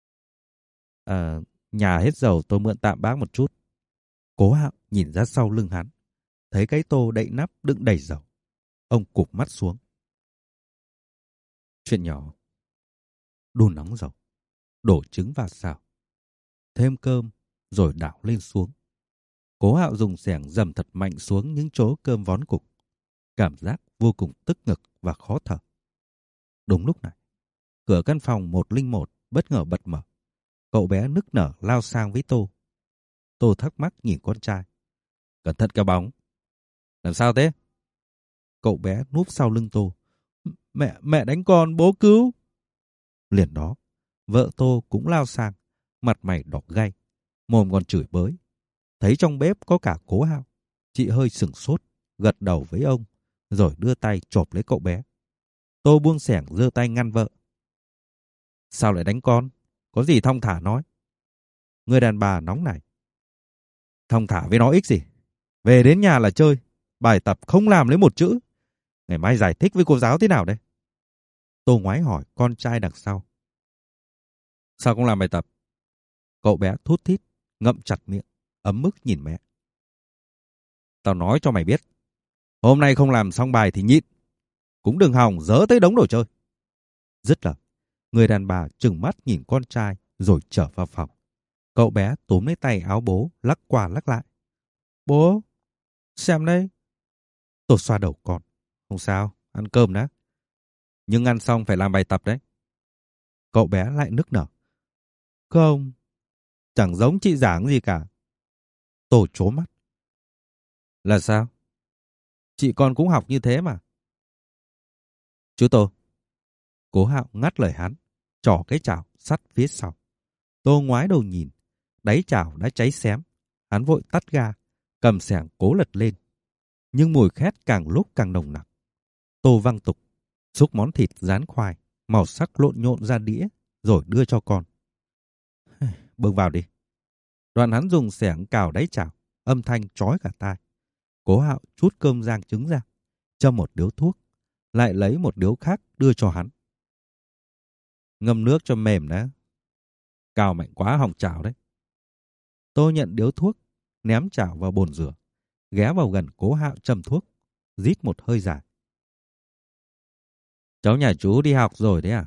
À, nhà hết dầu, tôi mượn tạm bác một chút. Cố Hạo nhìn ra sau lưng hắn, thấy cái tô đậy nắp đựng đầy dầu. Ông cụp mắt xuống. Chuyện nhỏ. Đun nóng dầu, đổ trứng vào xào, thêm cơm rồi đảo lên xuống. Cố Hạo dùng xẻng dầm thật mạnh xuống những chỗ cơm vón cục. Cảm giác vô cùng tức ngực và khó thở. Đúng lúc này, cửa căn phòng một linh một bất ngờ bật mở. Cậu bé nức nở lao sang với Tô. Tô thắc mắc nhìn con trai. Cẩn thận cái bóng. Làm sao thế? Cậu bé núp sau lưng Tô. Mẹ, mẹ đánh con, bố cứu. Liền đó, vợ Tô cũng lao sang, mặt mày đỏ gay, mồm còn chửi bới. Thấy trong bếp có cả Cố Hạo, chị hơi sửng sốt, gật đầu với ông, rồi đưa tay chộp lấy cậu bé. Tô buông xẻng giơ tay ngăn vợ. Sao lại đánh con? Có gì thong thả nói. Người đàn bà nóng nảy. Thong thả với nó ích gì? Về đến nhà là chơi, bài tập không làm lấy một chữ. Ngày mai giải thích với cô giáo thế nào đây? Tô ngoái hỏi con trai đằng sau. Sao không làm bài tập? Cậu bé thút thít, ngậm chặt miệng, ấm ức nhìn mẹ. Tao nói cho mày biết, hôm nay không làm xong bài thì nhịn. Cũng đừng hòng dỡ tới đống đồ chơi. Dứt lời, người đàn bà trừng mắt nhìn con trai rồi trở vào phòng. Cậu bé túm lấy tay áo bố, lắc qua lắc lại. Bố, xem đây. Tôi xoa đầu con. Không sao, ăn cơm đã. Nhưng ăn xong phải làm bài tập đấy. Cậu bé lại nức nở. Không, chẳng giống chị giảng gì cả. Tôi trố mắt. Là sao? Chị con cũng học như thế mà. Chú Tô. Cố Hạo ngắt lời hắn, trỏ cái chảo sắt phía sau. Tô ngoái đầu nhìn, đáy chảo đã cháy xém. Hắn vội tắt ga, cầm xẻng cố lật lên. Nhưng mùi khét càng lúc càng nồng nặc. Tô văng tục, xúc món thịt rán khoai, màu sắc lộn nhộn ra đĩa, rồi đưa cho con. Bưng vào đi. Đoạn hắn dùng xẻng cào đáy chảo, âm thanh chói cả tai. Cố Hạo chút cơm rang trứng ra, cho một điếu thuốc, lại lấy một điếu khác đưa cho hắn. Ngâm nước cho mềm đã. Cào mạnh quá hỏng chảo đấy. Tô nhận điếu thuốc, ném chảo vào bồn rửa, ghé vào gần Cố Hạo châm thuốc, rít một hơi dài. Cháu nhà chú đi học rồi đấy à?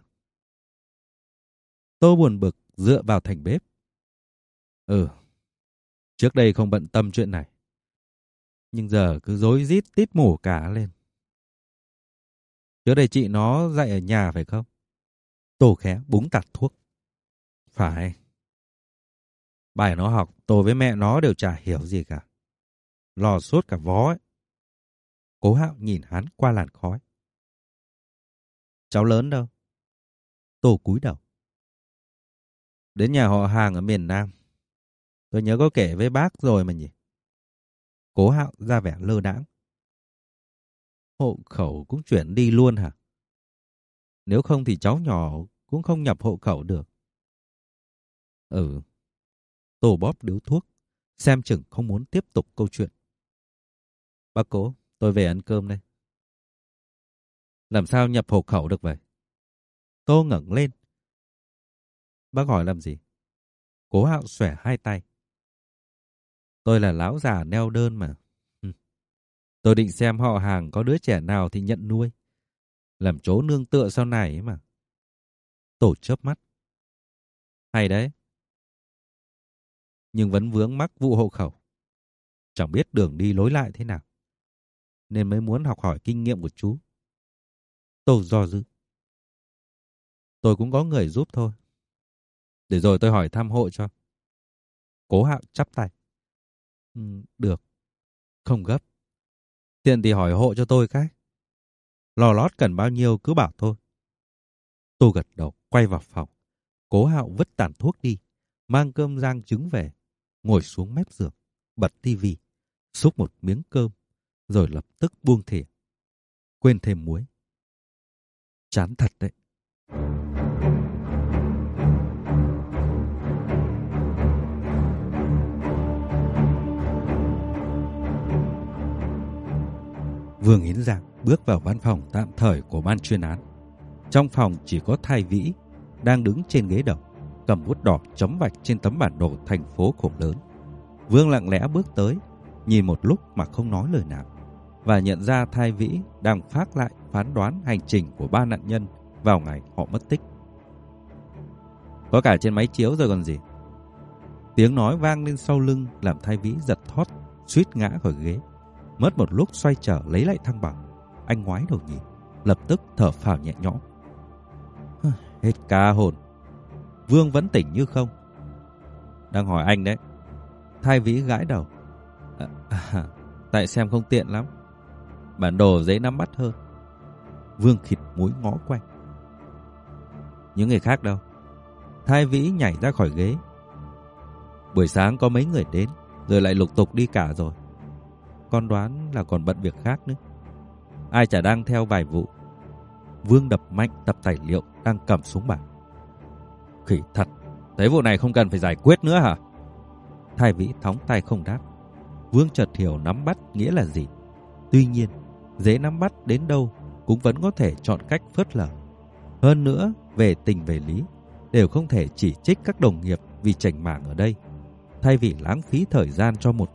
Tô buồn bực dựa vào thành bếp. Ừ, trước đây không bận tâm chuyện này. Nhưng giờ cứ rối rít tít mù cả lên. Trước đây chị nó dạy ở nhà phải không? Tô khẽ búng tạt thuốc. Phải. Bài nó học, Tô với mẹ nó đều chả hiểu gì cả. Lò sốt cả vó ấy. Cố Hạo nhìn hắn qua làn khói. Cháu lớn đâu? Tô cúi đầu. Đến nhà họ hàng ở miền Nam. Tôi nhớ có kể với bác rồi mà nhỉ. Cố Hạo ra vẻ lơ đãng. Hộ khẩu cũng chuyển đi luôn hả? Nếu không thì cháu nhỏ cũng không nhập hộ khẩu được. Ừ. Tô bóp điếu thuốc, xem chừng không muốn tiếp tục câu chuyện. Bác Cố, tôi về ăn cơm đây. Làm sao nhập hộ khẩu được vậy? Tô ngẩng lên. Bác hỏi làm gì? Cố Hạo xòe hai tay. Tôi là lão già neo đơn mà. Tôi định xem họ hàng có đứa trẻ nào thì nhận nuôi, làm chỗ nương tựa sau này ấy mà. Tổ chớp mắt. Hay đấy. Nhưng vẫn vướng mắc vụ hộ khẩu. Chẳng biết đường đi lối lại thế nào, nên mới muốn học hỏi kinh nghiệm của chú. Tô do dự. Tôi cũng có người giúp thôi. Để rồi tôi hỏi thăm hộ cho. Cố Hạo chắp tay. Ừ, được. Không gấp. Tiện thì hỏi hộ cho tôi cái. Lò lót cần bao nhiêu cứ bảo tôi. Tô gật đầu quay vào phòng. Cố Hạo vứt tàn thuốc đi, mang cơm rang trứng về, ngồi xuống mép giường, bật tivi, xúc một miếng cơm, rồi lập tức buông thìa. Quên thêm muối. Chán thật đấy. Vương Yến Giang bước vào văn phòng tạm thời của ban chuyên án. Trong phòng chỉ có Thái Vĩ đang đứng trên ghế đầu, cầm bút đỏ chấm vạch trên tấm bản đồ thành phố khổ lớn. Vương lặng lẽ bước tới, nhìn một lúc mà không nói lời nào, và nhận ra Thái Vĩ đang phác lại phán đoán hành trình của ba nạn nhân vào ngày họ mất tích. Có cả trên máy chiếu rồi còn gì. Tiếng nói vang lên sau lưng làm Thái Vĩ giật thót, suýt ngã khỏi ghế. Mất một lúc xoay trở lấy lại thăng bằng, anh ngoái đầu nhìn, lập tức thở phào nhẹ nhõm. Hết ca hồn. Vương vẫn tỉnh như không. Đang hỏi anh đấy. Thái Vĩ gãi đầu. À, à, tại xem không tiện lắm. Bản đồ dễ nắm bắt hơn. Vương khịt mũi ngó quanh. Những người khác đâu? Thái Vĩ nhảy ra khỏi ghế. Buổi sáng có mấy người đến, rồi lại lục tục đi cả rồi. Con đoán là còn bận việc khác nữa. Ai chả đang theo vài vụ. Vương đập mạnh tập tài liệu đang cầm xuống bàn. Khỉ thật, thấy vụ này không cần phải giải quyết nữa hả? Thái Vĩ thóng tay không đáp. Vương chợt hiểu nắm bắt nghĩa là gì. Tuy nhiên, dễ nắm bắt đến đâu cũng vẫn có thể chọn cách phớt lờ. Hơn nữa, về tình về lý, đều không thể chỉ trích các đồng nghiệp vì chảnh mảng ở đây. Thay vì lãng phí thời gian cho một